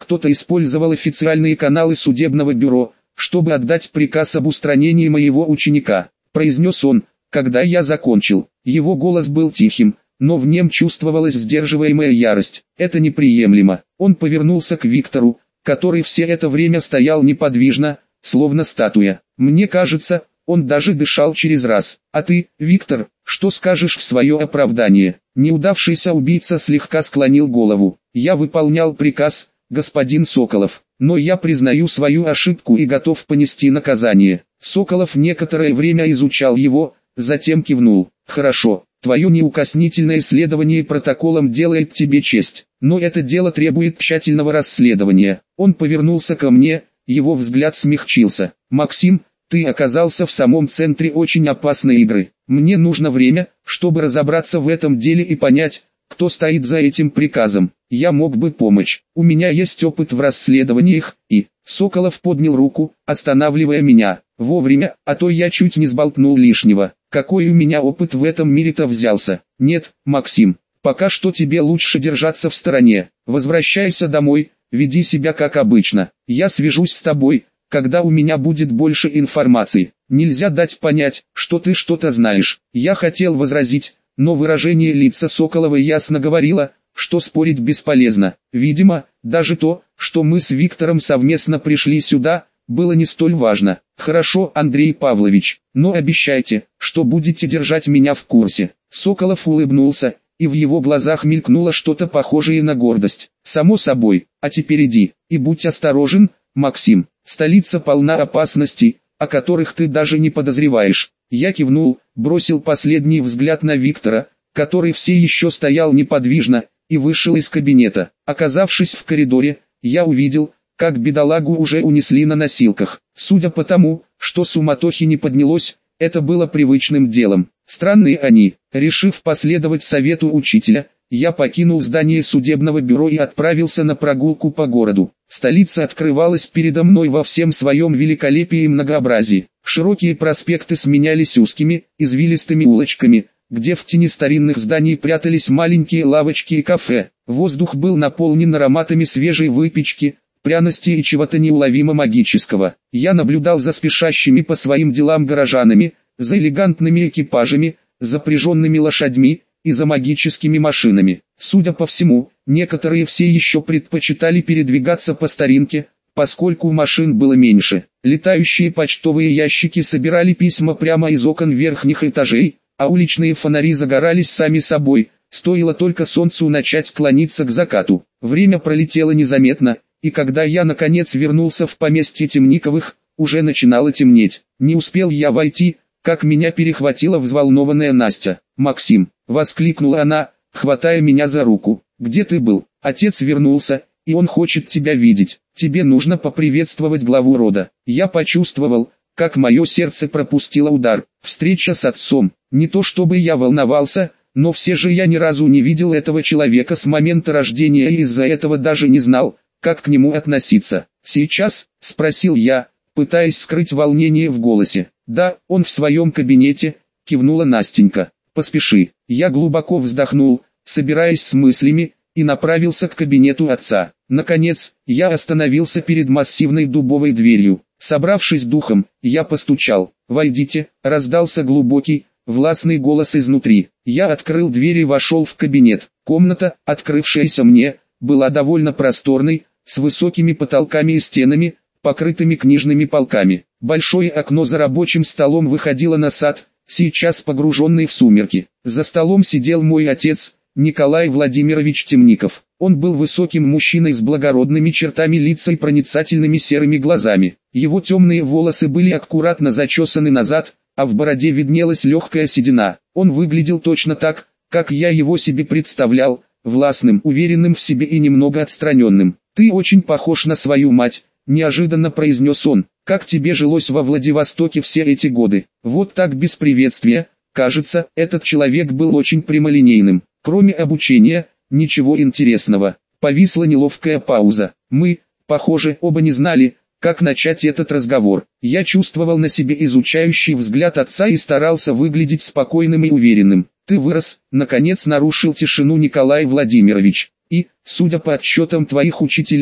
S1: кто-то использовал официальные каналы судебного бюро, чтобы отдать приказ об устранении моего ученика», — произнес он, когда я закончил. Его голос был тихим, но в нем чувствовалась сдерживаемая ярость. «Это неприемлемо». Он повернулся к Виктору, который все это время стоял неподвижно, словно статуя. Мне кажется, он даже дышал через раз. «А ты, Виктор, что скажешь в свое оправдание?» Неудавшийся убийца слегка склонил голову. «Я выполнял приказ, господин Соколов, но я признаю свою ошибку и готов понести наказание». Соколов некоторое время изучал его, затем кивнул. «Хорошо, твое неукоснительное следование протоколам делает тебе честь, но это дело требует тщательного расследования». Он повернулся ко мне, его взгляд смягчился. «Максим, ты оказался в самом центре очень опасной игры. Мне нужно время, чтобы разобраться в этом деле и понять, кто стоит за этим приказом. Я мог бы помочь. У меня есть опыт в расследованиях, и...» Соколов поднял руку, останавливая меня. «Вовремя, а то я чуть не сболтнул лишнего. Какой у меня опыт в этом мире-то взялся?» «Нет, Максим, пока что тебе лучше держаться в стороне. Возвращайся домой, веди себя как обычно. Я свяжусь с тобой, когда у меня будет больше информации. Нельзя дать понять, что ты что-то знаешь». Я хотел возразить, но выражение лица Соколова ясно говорило, что спорить бесполезно. Видимо, даже то, что мы с Виктором совместно пришли сюда, было не столь важно. «Хорошо, Андрей Павлович, но обещайте, что будете держать меня в курсе». Соколов улыбнулся, и в его глазах мелькнуло что-то похожее на гордость. «Само собой, а теперь иди, и будь осторожен, Максим. Столица полна опасностей, о которых ты даже не подозреваешь». Я кивнул, бросил последний взгляд на Виктора, который все еще стоял неподвижно, и вышел из кабинета. Оказавшись в коридоре, я увидел, как бедолагу уже унесли на носилках. Судя по тому, что суматохи не поднялось, это было привычным делом. Странные они. Решив последовать совету учителя, я покинул здание судебного бюро и отправился на прогулку по городу. Столица открывалась передо мной во всем своем великолепии и многообразии. Широкие проспекты сменялись узкими, извилистыми улочками, где в тени старинных зданий прятались маленькие лавочки и кафе. Воздух был наполнен ароматами свежей выпечки, пряностей и чего-то неуловимо магического. Я наблюдал за спешащими по своим делам горожанами, за элегантными экипажами, запряженными лошадьми и за магическими машинами. Судя по всему, некоторые все еще предпочитали передвигаться по старинке, поскольку машин было меньше. Летающие почтовые ящики собирали письма прямо из окон верхних этажей, а уличные фонари загорались сами собой, стоило только солнцу начать клониться к закату. Время пролетело незаметно, и когда я наконец вернулся в поместье Темниковых, уже начинало темнеть. Не успел я войти, как меня перехватила взволнованная Настя. «Максим!» — воскликнула она, хватая меня за руку. «Где ты был? Отец вернулся, и он хочет тебя видеть. Тебе нужно поприветствовать главу рода». Я почувствовал, как мое сердце пропустило удар. Встреча с отцом. Не то чтобы я волновался, но все же я ни разу не видел этого человека с момента рождения и из-за этого даже не знал, как к нему относиться. «Сейчас?» — спросил я, пытаясь скрыть волнение в голосе. «Да, он в своем кабинете», — кивнула Настенька. «Поспеши». Я глубоко вздохнул, собираясь с мыслями, и направился к кабинету отца. Наконец, я остановился перед массивной дубовой дверью. Собравшись духом, я постучал. «Войдите», — раздался глубокий, властный голос изнутри. Я открыл дверь и вошел в кабинет. Комната, открывшаяся мне, была довольно просторной, с высокими потолками и стенами, покрытыми книжными полками. Большое окно за рабочим столом выходило на сад, сейчас погруженный в сумерки. За столом сидел мой отец, Николай Владимирович Темников. Он был высоким мужчиной с благородными чертами лица и проницательными серыми глазами. Его темные волосы были аккуратно зачесаны назад, а в бороде виднелась легкая седина. Он выглядел точно так, как я его себе представлял, властным, уверенным в себе и немного отстраненным. «Ты очень похож на свою мать», — неожиданно произнес он. «Как тебе жилось во Владивостоке все эти годы?» Вот так без приветствия. Кажется, этот человек был очень прямолинейным. Кроме обучения, ничего интересного. Повисла неловкая пауза. Мы, похоже, оба не знали, как начать этот разговор. Я чувствовал на себе изучающий взгляд отца и старался выглядеть спокойным и уверенным. «Ты вырос», — наконец нарушил тишину Николай Владимирович. «И, судя по отчетам твоих учителей,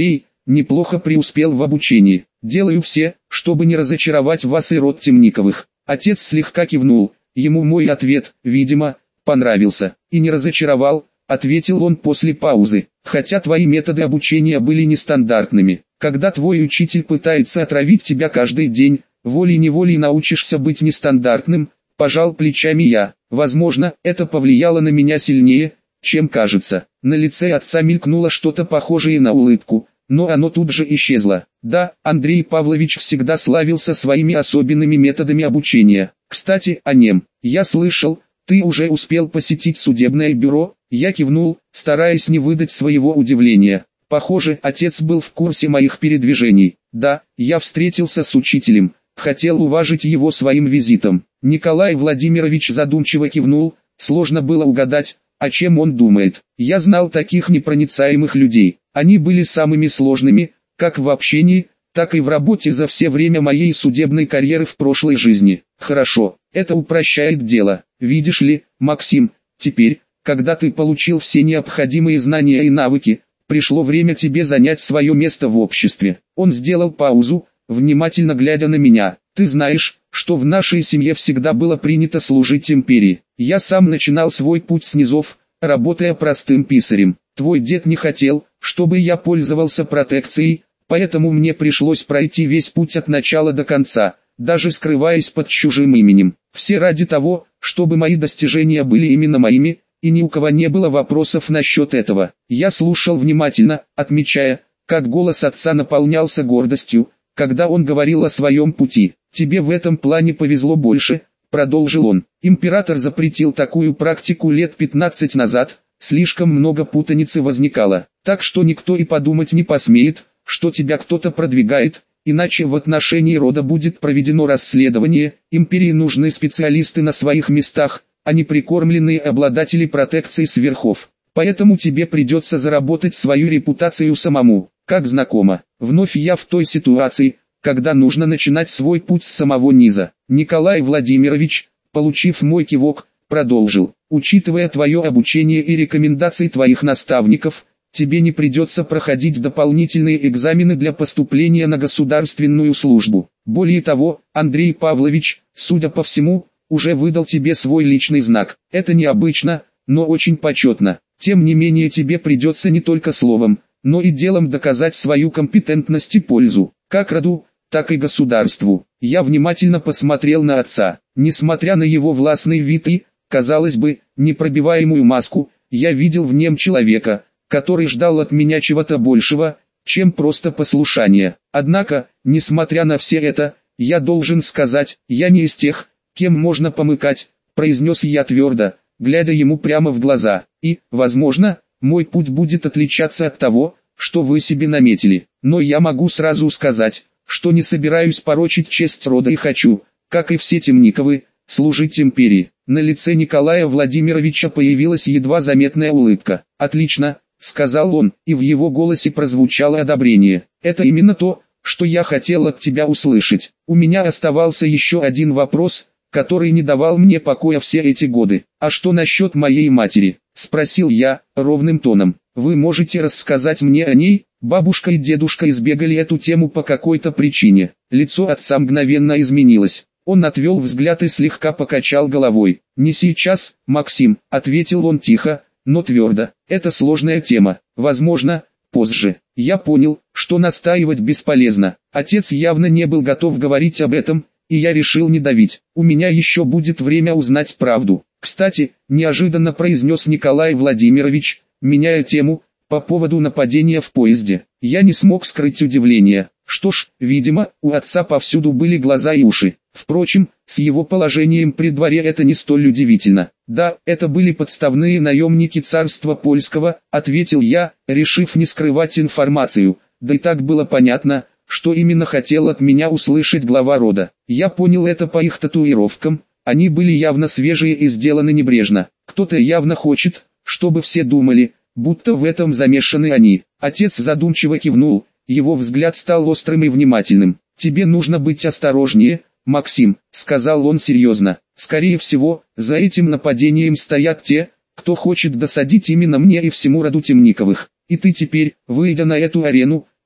S1: неплохо преуспел в обучении. Делаю все, чтобы не разочаровать вас и род Темниковых. Отец слегка кивнул, ему мой ответ, видимо, понравился. И не разочаровал, ответил он после паузы. Хотя твои методы обучения были нестандартными. Когда твой учитель пытается отравить тебя каждый день, волей-неволей научишься быть нестандартным, пожал плечами я. Возможно, это повлияло на меня сильнее, чем кажется. На лице отца мелькнуло что-то похожее на улыбку, но оно тут же исчезло. Да, Андрей Павлович всегда славился своими особенными методами обучения. Кстати, о нем. Я слышал, ты уже успел посетить судебное бюро? Я кивнул, стараясь не выдать своего удивления. Похоже, отец был в курсе моих передвижений. Да, я встретился с учителем, хотел уважить его своим визитом. Николай Владимирович задумчиво кивнул, сложно было угадать, о чем он думает. Я знал таких непроницаемых людей. Они были самыми сложными, как в общении, так и в работе за все время моей судебной карьеры в прошлой жизни. Хорошо, это упрощает дело. Видишь ли, Максим, теперь, когда ты получил все необходимые знания и навыки, пришло время тебе занять свое место в обществе. Он сделал паузу, внимательно глядя на меня. Ты знаешь, что в нашей семье всегда было принято служить империи. Я сам начинал свой путь с низов, работая простым писарем. Твой дед не хотел, чтобы я пользовался протекцией, поэтому мне пришлось пройти весь путь от начала до конца, даже скрываясь под чужим именем. Все ради того, чтобы мои достижения были именно моими, и ни у кого не было вопросов насчет этого. Я слушал внимательно, отмечая, как голос отца наполнялся гордостью, когда он говорил о своем пути. «Тебе в этом плане повезло больше», — продолжил он. «Император запретил такую практику лет пятнадцать назад, слишком много путаницы возникало, так что никто и подумать не посмеет, что тебя кто-то продвигает, иначе в отношении рода будет проведено расследование. Империи нужны специалисты на своих местах, а не прикормленные обладатели протекций с верхов. Поэтому тебе придется заработать свою репутацию самому. Как знакомо, вновь я в той ситуации, когда нужно начинать свой путь с самого низа». Николай Владимирович, получив мой кивок, продолжил. «Учитывая твое обучение и рекомендации твоих наставников, тебе не придется проходить дополнительные экзамены для поступления на государственную службу. Более того, Андрей Павлович, судя по всему, уже выдал тебе свой личный знак. Это необычно, но очень почетно. Тем не менее тебе придется не только словом, но и делом доказать свою компетентность и пользу, как роду, так и государству». Я внимательно посмотрел на отца. Несмотря на его властный вид и, казалось бы, непробиваемую маску, я видел в нем человека, который ждал от меня чего-то большего, чем просто послушание. Однако, несмотря на все это, я должен сказать, я не из тех, кем можно помыкать, произнес я твердо, глядя ему прямо в глаза. И, возможно, мой путь будет отличаться от того, что вы себе наметили. Но я могу сразу сказать, что не собираюсь порочить честь рода и хочу, как и все Темниковы, служить империи. На лице Николая Владимировича появилась едва заметная улыбка. «Отлично», — сказал он, и в его голосе прозвучало одобрение. «Это именно то, что я хотел от тебя услышать. У меня оставался еще один вопрос, который не давал мне покоя все эти годы. А что насчет моей матери?» — спросил я, ровным тоном. «Вы можете рассказать мне о ней?» Бабушка и дедушка избегали эту тему по какой-то причине. Лицо отца мгновенно изменилось. Он отвел взгляд и слегка покачал головой. «Не сейчас, Максим», — ответил он тихо, но твердо. «Это сложная тема. Возможно, позже». Я понял, что настаивать бесполезно. Отец явно не был готов говорить об этом, и я решил не давить. У меня еще будет время узнать правду. «Кстати», — неожиданно произнес Николай Владимирович, меняя тему, по поводу нападения в поезде. Я не смог скрыть удивление. Что ж, видимо, у отца повсюду были глаза и уши. Впрочем, с его положением при дворе это не столь удивительно. «Да, это были подставные наемники царства польского», — ответил я, решив не скрывать информацию. Да и так было понятно, что именно хотел от меня услышать глава рода. Я понял это по их татуировкам, они были явно свежие и сделаны небрежно. Кто-то явно хочет, чтобы все думали, будто в этом замешаны они. Отец задумчиво кивнул, его взгляд стал острым и внимательным. «Тебе нужно быть осторожнее, Максим», — сказал он серьезно. «Скорее всего, за этим нападением стоят те, кто хочет досадить именно мне и всему роду Темниковых. И ты теперь, выйдя на эту арену,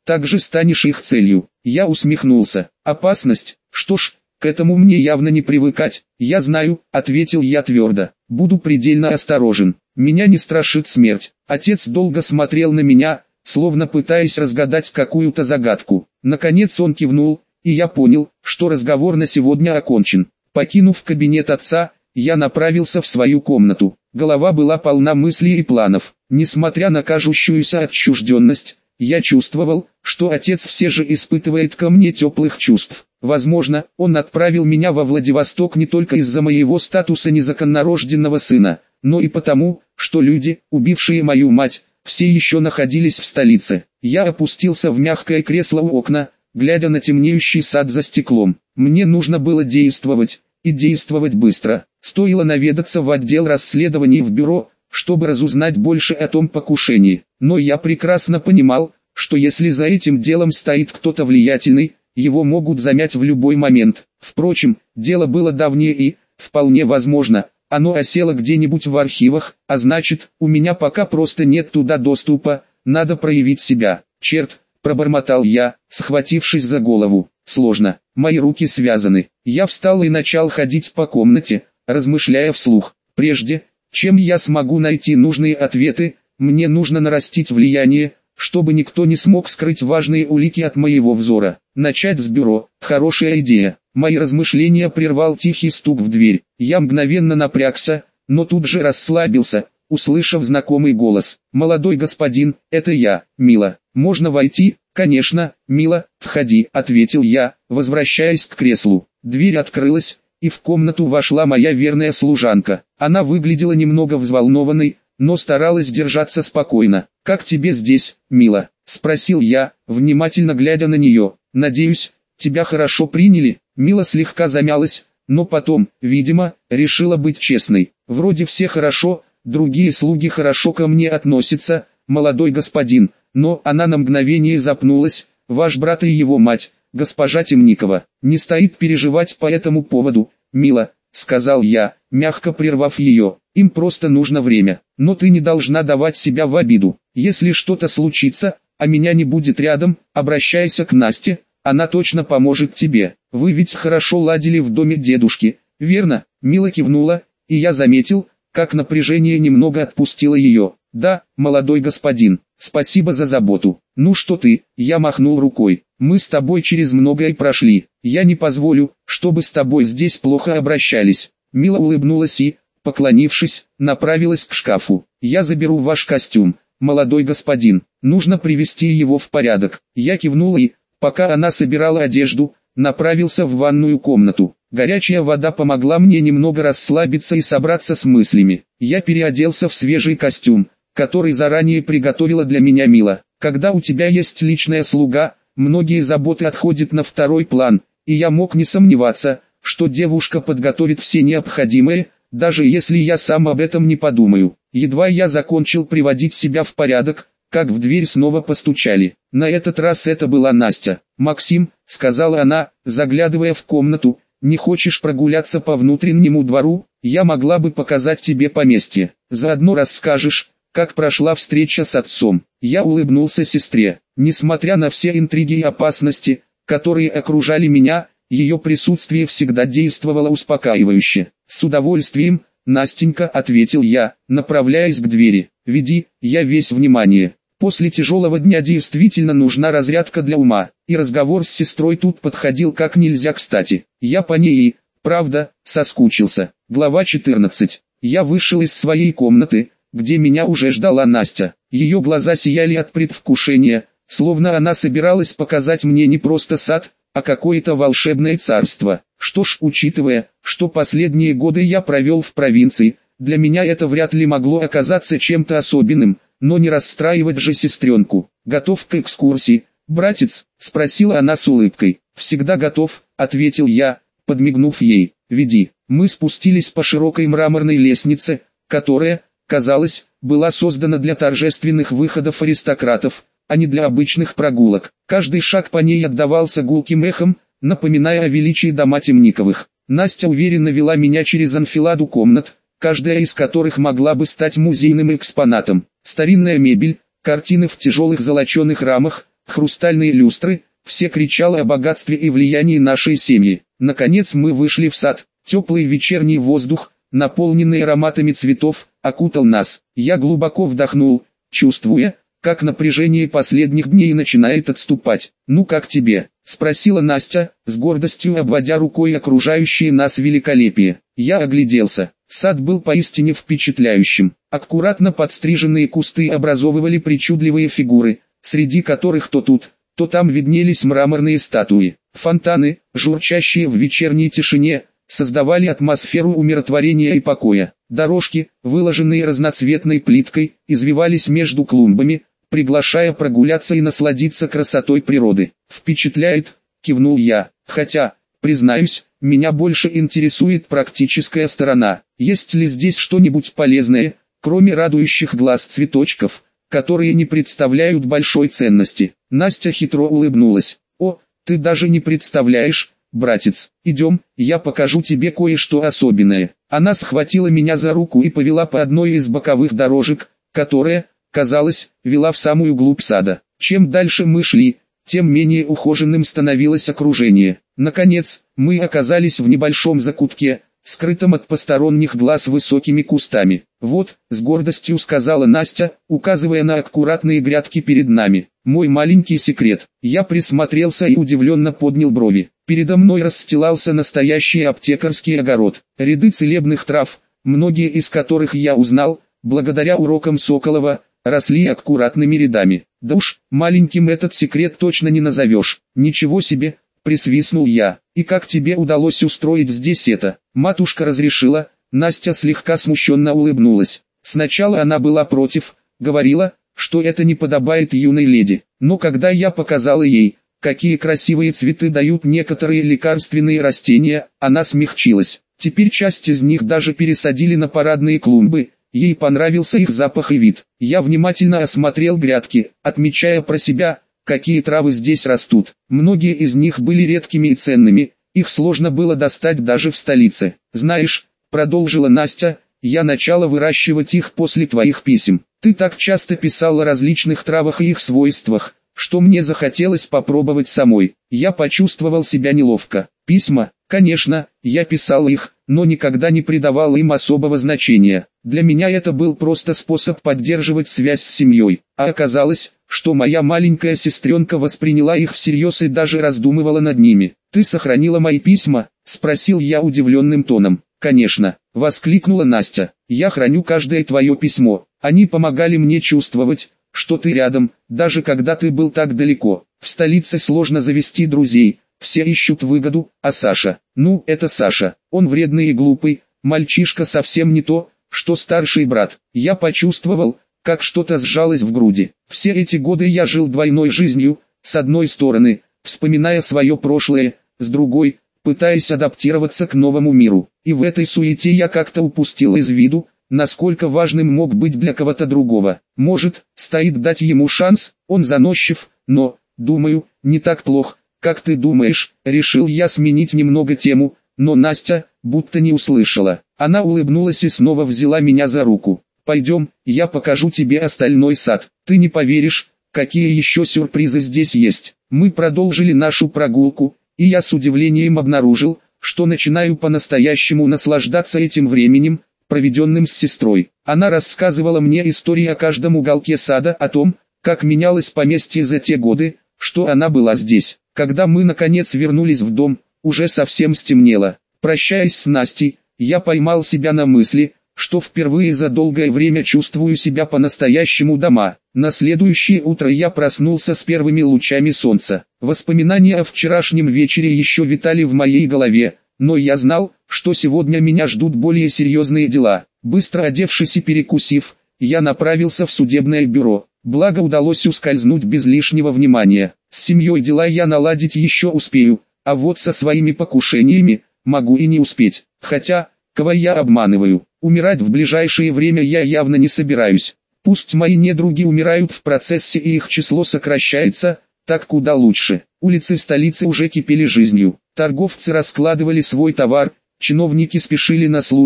S1: также станешь их целью. Я усмехнулся. Опасность? Что ж, к этому мне явно не привыкать. Я знаю, ответил я твердо. Буду предельно осторожен. Меня не страшит смерть. Отец долго смотрел на меня, словно пытаясь разгадать какую-то загадку. Наконец он кивнул, и я понял, что разговор на сегодня окончен. Покинув кабинет отца, я направился в свою комнату. Голова была полна мыслей и планов. Несмотря на кажущуюся отчужденность, я чувствовал, что отец все же испытывает ко мне теплых чувств. Возможно, он отправил меня во Владивосток не только из-за моего статуса незаконнорожденного сына, но и потому, что люди, убившие мою мать, все еще находились в столице. Я опустился в мягкое кресло у окна, глядя на темнеющий сад за стеклом. Мне нужно было действовать, и действовать быстро. Стоило наведаться в отдел расследований в бюро, чтобы разузнать больше о том покушении. Но я прекрасно понимал, что если за этим делом стоит кто-то влиятельный, его могут замять в любой момент. Впрочем, дело было давнее и, вполне возможно, оно осело где-нибудь в архивах, а значит, у меня пока просто нет туда доступа, надо проявить себя. Черт, пробормотал я, схватившись за голову. Сложно, мои руки связаны. Я встал и начал ходить по комнате, размышляя вслух. Прежде, чем я смогу найти нужные ответы, мне нужно нарастить влияние, чтобы никто не смог скрыть важные улики от моего взора. Начать с бюро – хорошая идея. Мои размышления прервал тихий стук в дверь. Я мгновенно напрягся, но тут же расслабился, услышав знакомый голос. «Молодой господин, это я, Мила. Можно войти?» «Конечно, Мила, входи», — ответил я, возвращаясь к креслу. Дверь открылась, и в комнату вошла моя верная служанка. Она выглядела немного взволнованной, но старалась держаться спокойно. «Как тебе здесь, Мила?» — спросил я, внимательно глядя на нее. «Надеюсь, тебя хорошо приняли?» Мила слегка замялась, но потом, видимо, решила быть честной. «Вроде все хорошо, другие слуги хорошо ко мне относятся, молодой господин». Но она на мгновение запнулась. «Ваш брат и его мать, госпожа Темникова, не стоит переживать по этому поводу, Мила», — сказал я, мягко прервав ее. «Им просто нужно время. Но ты не должна давать себя в обиду. Если что-то случится, а меня не будет рядом, обращайся к Насте, она точно поможет тебе. Вы ведь хорошо ладили в доме дедушки, верно?» Мила кивнула, и я заметил, как напряжение немного отпустило ее. «Да, молодой господин, спасибо за заботу. Ну что ты?» Я махнул рукой. «Мы с тобой через многое прошли. Я не позволю, чтобы с тобой здесь плохо обращались». Мила улыбнулась и, поклонившись, направилась к шкафу. «Я заберу ваш костюм, молодой господин. Нужно привести его в порядок». Я кивнул и, пока она собирала одежду, направился в ванную комнату. Горячая вода помогла мне немного расслабиться и собраться с мыслями. Я переоделся в свежий костюм, который заранее приготовила для меня Мила. Когда у тебя есть личная слуга, многие заботы отходят на второй план, и я мог не сомневаться, что девушка подготовит все необходимое, даже если я сам об этом не подумаю. Едва я закончил приводить себя в порядок, как в дверь снова постучали. На этот раз это была Настя. «Максим», — сказала она, заглядывая в комнату, — «не хочешь прогуляться по внутреннему двору? Я могла бы показать тебе поместье. Заодно расскажешь, как прошла встреча с отцом». Я улыбнулся сестре. Несмотря на все интриги и опасности, которые окружали меня, ее присутствие всегда действовало успокаивающе. «С удовольствием, Настенька», — ответил я, направляясь к двери. «Веди, я весь внимание». После тяжелого дня действительно нужна разрядка для ума, и разговор с сестрой тут подходил как нельзя кстати. Я по ней и, правда, соскучился. Глава четырнадцать. Я вышел из своей комнаты, где меня уже ждала Настя. Ее глаза сияли от предвкушения, словно она собиралась показать мне не просто сад, а какое-то волшебное царство. Что ж, учитывая, что последние годы я провел в провинции, для меня это вряд ли могло оказаться чем-то особенным, но не расстраивать же сестренку. «Готов к экскурсии, братец?» — спросила она с улыбкой. «Всегда готов», — ответил я, подмигнув ей. «Веди». Мы спустились по широкой мраморной лестнице, которая, казалось, была создана для торжественных выходов аристократов, а не для обычных прогулок. Каждый шаг по ней отдавался гулким эхом, напоминая о величии дома Темниковых. Настя уверенно вела меня через анфиладу комнат, каждая из которых могла бы стать музейным экспонатом. Старинная мебель, картины в тяжелых золоченых рамах, хрустальные люстры, все кричало о богатстве и влиянии нашей семьи. Наконец мы вышли в сад, теплый вечерний воздух, наполненный ароматами цветов, окутал нас. Я глубоко вдохнул, чувствуя, как напряжение последних дней начинает отступать. «Ну как тебе?» – спросила Настя, с гордостью обводя рукой окружающее нас великолепие. Я огляделся. Сад был поистине впечатляющим. Аккуратно подстриженные кусты образовывали причудливые фигуры, среди которых то тут, то там виднелись мраморные статуи. Фонтаны, журчащие в вечерней тишине, создавали атмосферу умиротворения и покоя. Дорожки, выложенные разноцветной плиткой, извивались между клумбами, приглашая прогуляться и насладиться красотой природы. «Впечатляет», — кивнул я, — «хотя, признаюсь, меня больше интересует практическая сторона. Есть ли здесь что-нибудь полезное, кроме радующих глаз цветочков, которые не представляют большой ценности?» Настя хитро улыбнулась. «О, ты даже не представляешь, братец, идем, я покажу тебе кое-что особенное». Она схватила меня за руку и повела по одной из боковых дорожек, которая, казалось, вела в самую глубь сада. Чем дальше мы шли, тем менее ухоженным становилось окружение. Наконец, мы оказались в небольшом закутке, скрытом от посторонних глаз высокими кустами. «Вот», — с гордостью сказала Настя, указывая на аккуратные грядки перед нами, — «мой маленький секрет». Я присмотрелся и удивленно поднял брови. Передо мной расстилался настоящий аптекарский огород. Ряды целебных трав, многие из которых я узнал, благодаря урокам Соколова, росли аккуратными рядами. «Да уж, маленьким этот секрет точно не назовешь». «Ничего себе», — присвистнул я. «И как тебе удалось устроить здесь это?» «Матушка разрешила». Настя слегка смущенно улыбнулась. Сначала она была против, говорила, что это не подобает юной леди. Но когда я показала ей, какие красивые цветы дают некоторые лекарственные растения, она смягчилась. Теперь часть из них даже пересадили на парадные клумбы. Ей понравился их запах и вид. Я внимательно осмотрел грядки, отмечая про себя, какие травы здесь растут. Многие из них были редкими и ценными, их сложно было достать даже в столице. «Знаешь», — продолжила Настя, — «я начала выращивать их после твоих писем. Ты так часто писал о различных травах и их свойствах, что мне захотелось попробовать самой». Я почувствовал себя неловко. Письма, конечно, я писал их, но никогда не придавал им особого значения. Для меня это был просто способ поддерживать связь с семьей. А оказалось, что моя маленькая сестренка восприняла их всерьез и даже раздумывала над ними. «Ты сохранила мои письма?» – спросил я удивленным тоном. «Конечно», – воскликнула Настя. «Я храню каждое твое письмо. Они помогали мне чувствовать, что ты рядом, даже когда ты был так далеко. В столице сложно завести друзей, все ищут выгоду, а Саша, ну это Саша, он вредный и глупый, мальчишка совсем не то, что старший брат». Я почувствовал, как что-то сжалось в груди. Все эти годы я жил двойной жизнью, с одной стороны, вспоминая свое прошлое, с другой, пытаясь адаптироваться к новому миру. И в этой суете я как-то упустил из виду, насколько важным мог быть для кого-то другого. Может, стоит дать ему шанс, он заносчив, но, думаю, не так плох, как ты думаешь. Решил я сменить немного тему, но Настя, будто не услышала. Она улыбнулась и снова взяла меня за руку. «Пойдем, я покажу тебе остальной сад. Ты не поверишь, какие еще сюрпризы здесь есть». Мы продолжили нашу прогулку, и я с удивлением обнаружил, что начинаю по-настоящему наслаждаться этим временем, проведенным с сестрой. Она рассказывала мне истории о каждом уголке сада, о том, как менялось поместье за те годы, что она была здесь. Когда мы наконец вернулись в дом, уже совсем стемнело. Прощаясь с Настей, я поймал себя на мысли, что впервые за долгое время чувствую себя по-настоящему дома. На следующее утро я проснулся с первыми лучами солнца. Воспоминания о вчерашнем вечере еще витали в моей голове, но я знал, что сегодня меня ждут более серьезные дела. Быстро одевшись и перекусив, я направился в судебное бюро. Благо удалось ускользнуть без лишнего внимания. С семьей дела я наладить еще успею, а вот со своими покушениями могу и не успеть. Хотя, кого я обманываю, умирать в ближайшее время я явно не собираюсь. Пусть мои недруги умирают в процессе и их число сокращается, так куда лучше. Улицы столицы уже кипели жизнью. Торговцы раскладывали свой товар, чиновники спешили на службу,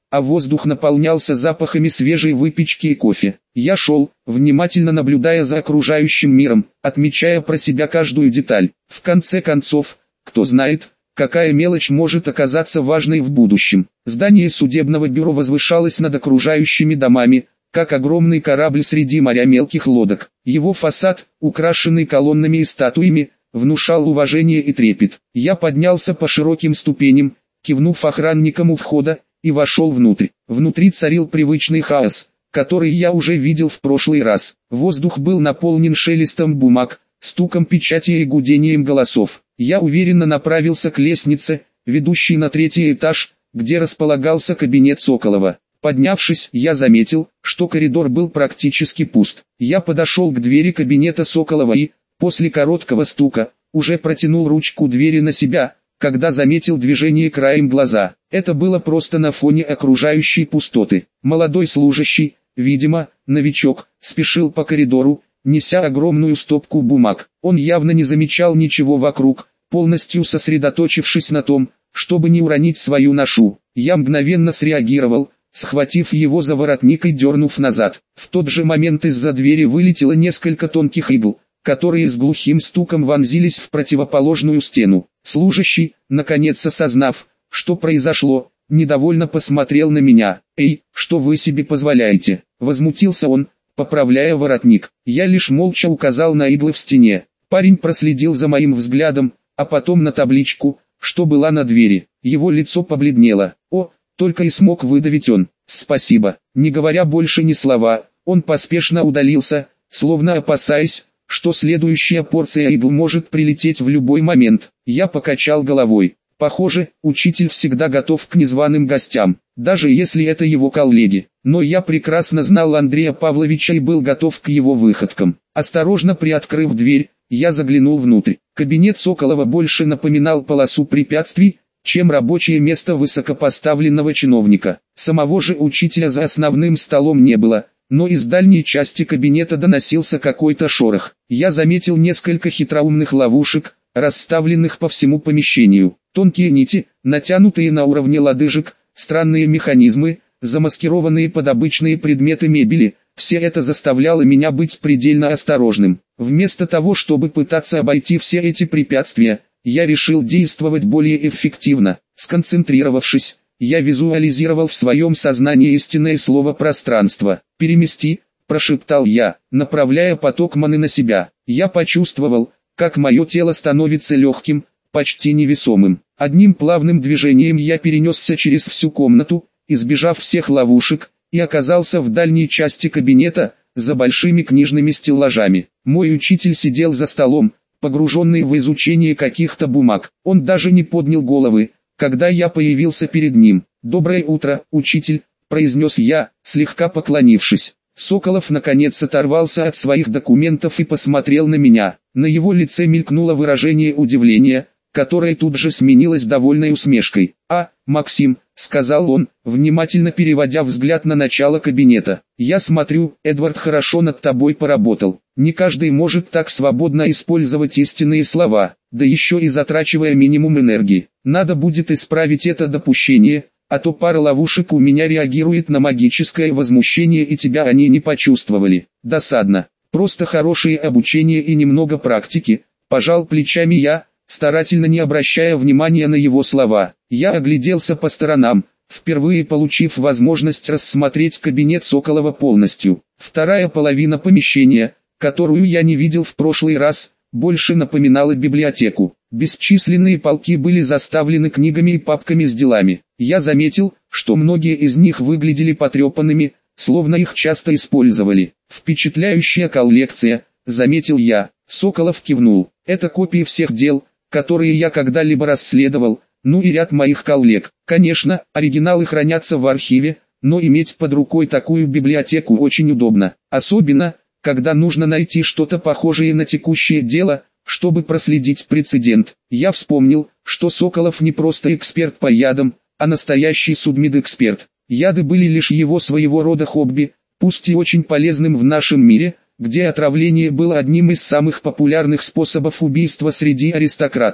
S1: а воздух наполнялся запахами свежей выпечки и кофе. Я шел, внимательно наблюдая за окружающим миром, отмечая про себя каждую деталь. В конце концов, кто знает, какая мелочь может оказаться важной в будущем. Здание судебного бюро возвышалось над окружающими домами, как огромный корабль среди моря мелких лодок. Его фасад, украшенный колоннами и статуями, внушал уважение и трепет. Я поднялся по широким ступеням, кивнув охранникам у входа, и вошел внутрь. Внутри царил привычный хаос, который я уже видел в прошлый раз. Воздух был наполнен шелестом бумаг, стуком печати и гудением голосов. Я уверенно направился к лестнице, ведущей на третий этаж, где располагался кабинет Соколова. Поднявшись, я заметил, что коридор был практически пуст. Я подошел к двери кабинета Соколова и, после короткого стука, уже протянул ручку двери на себя, когда заметил движение краем глаза. Это было просто на фоне окружающей пустоты. Молодой служащий, видимо, новичок, спешил по коридору, неся огромную стопку бумаг. Он явно не замечал ничего вокруг, полностью сосредоточившись на том, чтобы не уронить свою ношу. Я мгновенно среагировал, схватив его за воротник и дернув назад. В тот же момент из-за двери вылетело несколько тонких игл, которые с глухим стуком вонзились в противоположную стену. Служащий, наконец осознав, что произошло, недовольно посмотрел на меня. «Эй, что вы себе позволяете?» — возмутился он, поправляя воротник. Я лишь молча указал на иглы в стене. Парень проследил за моим взглядом, а потом на табличку, что была на двери. Его лицо побледнело. «О!» — только и смог выдавить он. «Спасибо». Не говоря больше ни слова, он поспешно удалился, словно опасаясь, что следующая порция игл может прилететь в любой момент. Я покачал головой. Похоже, учитель всегда готов к незваным гостям, даже если это его коллеги. Но я прекрасно знал Андрея Павловича и был готов к его выходкам. Осторожно приоткрыв дверь, я заглянул внутрь. Кабинет Соколова больше напоминал полосу препятствий, чем рабочее место высокопоставленного чиновника. Самого же учителя за основным столом не было, но из дальней части кабинета доносился какой-то шорох. Я заметил несколько хитроумных ловушек, расставленных по всему помещению. Тонкие нити, натянутые на уровне лодыжек, странные механизмы, замаскированные под обычные предметы мебели. Все это заставляло меня быть предельно осторожным. Вместо того, чтобы пытаться обойти все эти препятствия, я решил действовать более эффективно. Сконцентрировавшись, я визуализировал в своем сознании истинное слово «пространство». «Перемести», – прошептал я, направляя поток маны на себя. Я почувствовал, как мое тело становится легким, почти невесомым. Одним плавным движением я перенесся через всю комнату, избежав всех ловушек, и оказался в дальней части кабинета, за большими книжными стеллажами. Мой учитель сидел за столом, погруженный в изучение каких-то бумаг. Он даже не поднял головы, когда я появился перед ним. «Доброе утро, учитель», — произнес я, слегка поклонившись. Соколов наконец оторвался от своих документов и посмотрел на меня. На его лице мелькнуло выражение удивления, которое тут же сменилось довольной усмешкой. «А, Максим», — сказал он, внимательно переводя взгляд на начало кабинета. «Я смотрю, Эдвард хорошо над тобой поработал. Не каждый может так свободно использовать истинные слова, да еще и затрачивая минимум энергии. Надо будет исправить это допущение, а то пара ловушек у меня реагирует на магическое возмущение и тебя они не почувствовали. Досадно. Просто хорошее обучение и немного практики», — пожал плечами я, старательно не обращая внимания на его слова. Я огляделся по сторонам, впервые получив возможность рассмотреть кабинет Соколова полностью. Вторая половина помещения, которую я не видел в прошлый раз, больше напоминала библиотеку. Бесчисленные полки были заставлены книгами и папками с делами. Я заметил, что многие из них выглядели потрепанными, словно их часто использовали. «Впечатляющая коллекция», — заметил я. Соколов кивнул. «Это копии всех дел, которые я когда-либо расследовал, ну и ряд моих коллег. Конечно, оригиналы хранятся в архиве, но иметь под рукой такую библиотеку очень удобно. Особенно, когда нужно найти что-то похожее на текущее дело, чтобы проследить прецедент». Я вспомнил, что Соколов не просто эксперт по ядам, а настоящий судмедэксперт. Яды были лишь его своего рода хобби, пусть и очень полезным в нашем мире, где отравление было одним из самых популярных способов убийства среди аристократов.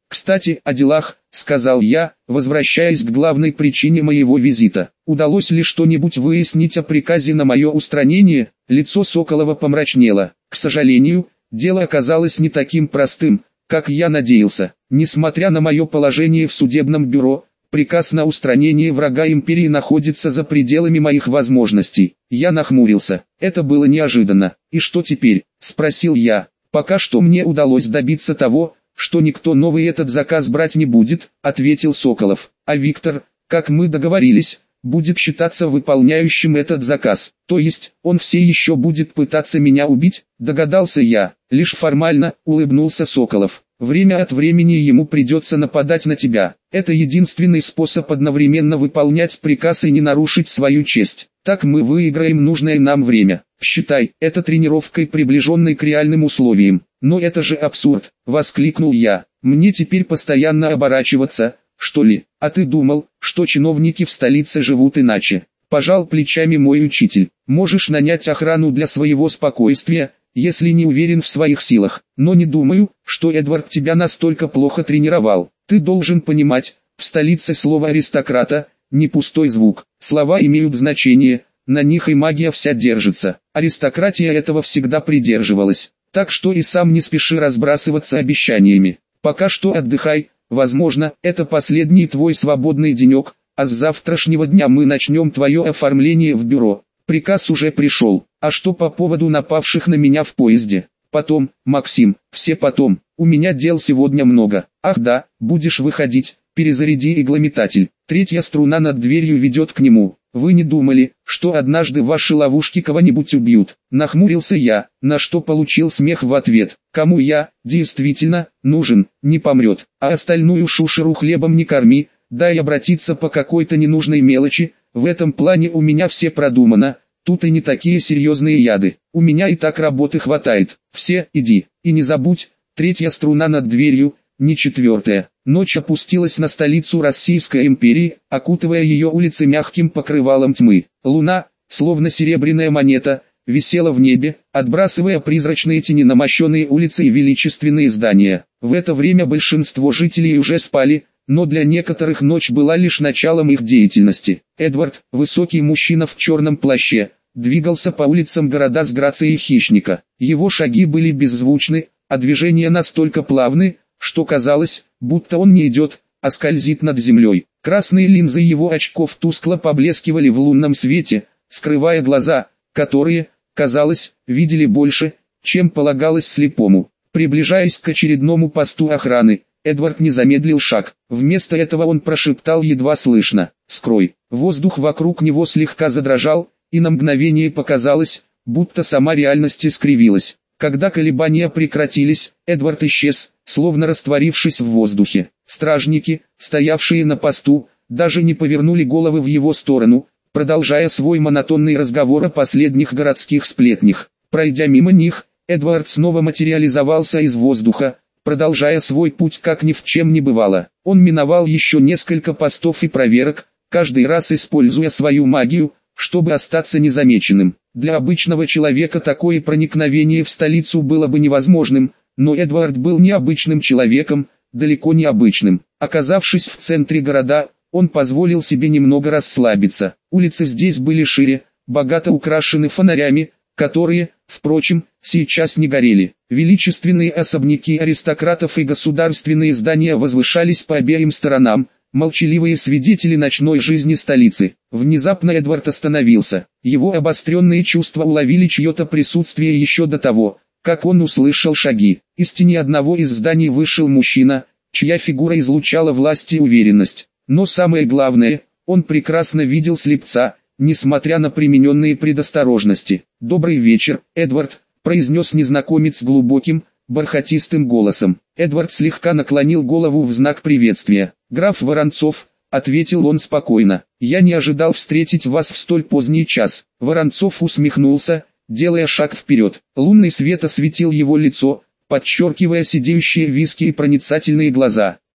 S1: «Кстати, о делах», — сказал я, возвращаясь к главной причине моего визита. «Удалось ли что-нибудь выяснить о приказе на мое устранение?» Лицо Соколова помрачнело. «К сожалению, дело оказалось не таким простым, как я надеялся. Несмотря на мое положение в судебном бюро, приказ на устранение врага империи находится за пределами моих возможностей». Я нахмурился. Это было неожиданно. «И что теперь?» — спросил я. «Пока что мне удалось добиться того, что никто новый этот заказ брать не будет», — ответил Соколов. «А Виктор, как мы договорились, будет считаться выполняющим этот заказ. То есть, он все еще будет пытаться меня убить?» — догадался я. «Лишь формально», — улыбнулся Соколов. «Время от времени ему придется нападать на тебя. Это единственный способ одновременно выполнять приказ и не нарушить свою честь. Так мы выиграем нужное нам время. Считай это тренировкой, приближенной к реальным условиям». «Но это же абсурд», — воскликнул я. «Мне теперь постоянно оборачиваться, что ли? А ты думал, что чиновники в столице живут иначе?» Пожал плечами мой учитель. «Можешь нанять охрану для своего спокойствия, если не уверен в своих силах. Но не думаю, что Эдвард тебя настолько плохо тренировал. Ты должен понимать, в столице слово аристократа — не пустой звук. Слова имеют значение, на них и магия вся держится. Аристократия этого всегда придерживалась. Так что и сам не спеши разбрасываться обещаниями. Пока что отдыхай, возможно, это последний твой свободный денек, а с завтрашнего дня мы начнем твое оформление в бюро». Приказ уже пришел. «А что по поводу напавших на меня в поезде?» «Потом, Максим, все потом. У меня дел сегодня много. Ах да, будешь выходить, перезаряди иглометатель. Третья струна над дверью ведет к нему. Вы не думали, что однажды ваши ловушки кого-нибудь убьют?» Нахмурился я, на что получил смех в ответ. «Кому я, действительно, нужен, не помрет, а остальную шушеру хлебом не корми, дай обратиться по какой-то ненужной мелочи, в этом плане у меня все продумано, тут и не такие серьезные яды, у меня и так работы хватает, все, иди, и не забудь, третья струна над дверью, не четвертая». Ночь опустилась на столицу Российской империи, окутывая ее улицы мягким покрывалом тьмы. Луна, словно серебряная монета, висела в небе, отбрасывая призрачные тени на мощеные улицы и величественные здания. В это время большинство жителей уже спали, но для некоторых ночь была лишь началом их деятельности. Эдвард, высокий мужчина в черном плаще, двигался по улицам города с грацией хищника. Его шаги были беззвучны, а движения настолько плавны, что казалось, будто он не идет, а скользит над землей. Красные линзы его очков тускло поблескивали в лунном свете, скрывая глаза, которые, казалось, видели больше, чем полагалось слепому. Приближаясь к очередному посту охраны, Эдвард не замедлил шаг. Вместо этого он прошептал едва слышно: «Скрой». Воздух вокруг него слегка задрожал, и на мгновение показалось, будто сама реальность искривилась. Когда колебания прекратились, Эдвард исчез, словно растворившись в воздухе. Стражники, стоявшие на посту, даже не повернули головы в его сторону, продолжая свой монотонный разговор о последних городских сплетнях. Пройдя мимо них, Эдвард снова материализовался из воздуха, продолжая свой путь как ни в чем не бывало. Он миновал еще несколько постов и проверок, каждый раз используя свою магию, чтобы остаться незамеченным. Для обычного человека такое проникновение в столицу было бы невозможным, но Эдвард был необычным человеком, далеко не обычным. Оказавшись в центре города, он позволил себе немного расслабиться. Улицы здесь были шире, богато украшены фонарями, которые, впрочем, сейчас не горели. Величественные особняки аристократов и государственные здания возвышались по обеим сторонам, молчаливые свидетели ночной жизни столицы. Внезапно Эдвард остановился. Его обостренные чувства уловили чье-то присутствие еще до того, как он услышал шаги. Из тени одного из зданий вышел мужчина, чья фигура излучала власть и уверенность. Но самое главное, он прекрасно видел слепца, несмотря на примененные предосторожности. «Добрый вечер, Эдвард», — произнес незнакомец глубоким, бархатистым голосом. Эдвард слегка наклонил голову в знак приветствия. «Граф Воронцов», — ответил он спокойно, — «я не ожидал встретить вас в столь поздний час». Воронцов усмехнулся, делая шаг вперед. Лунный свет осветил его лицо, подчеркивая сидеющие виски и проницательные глаза.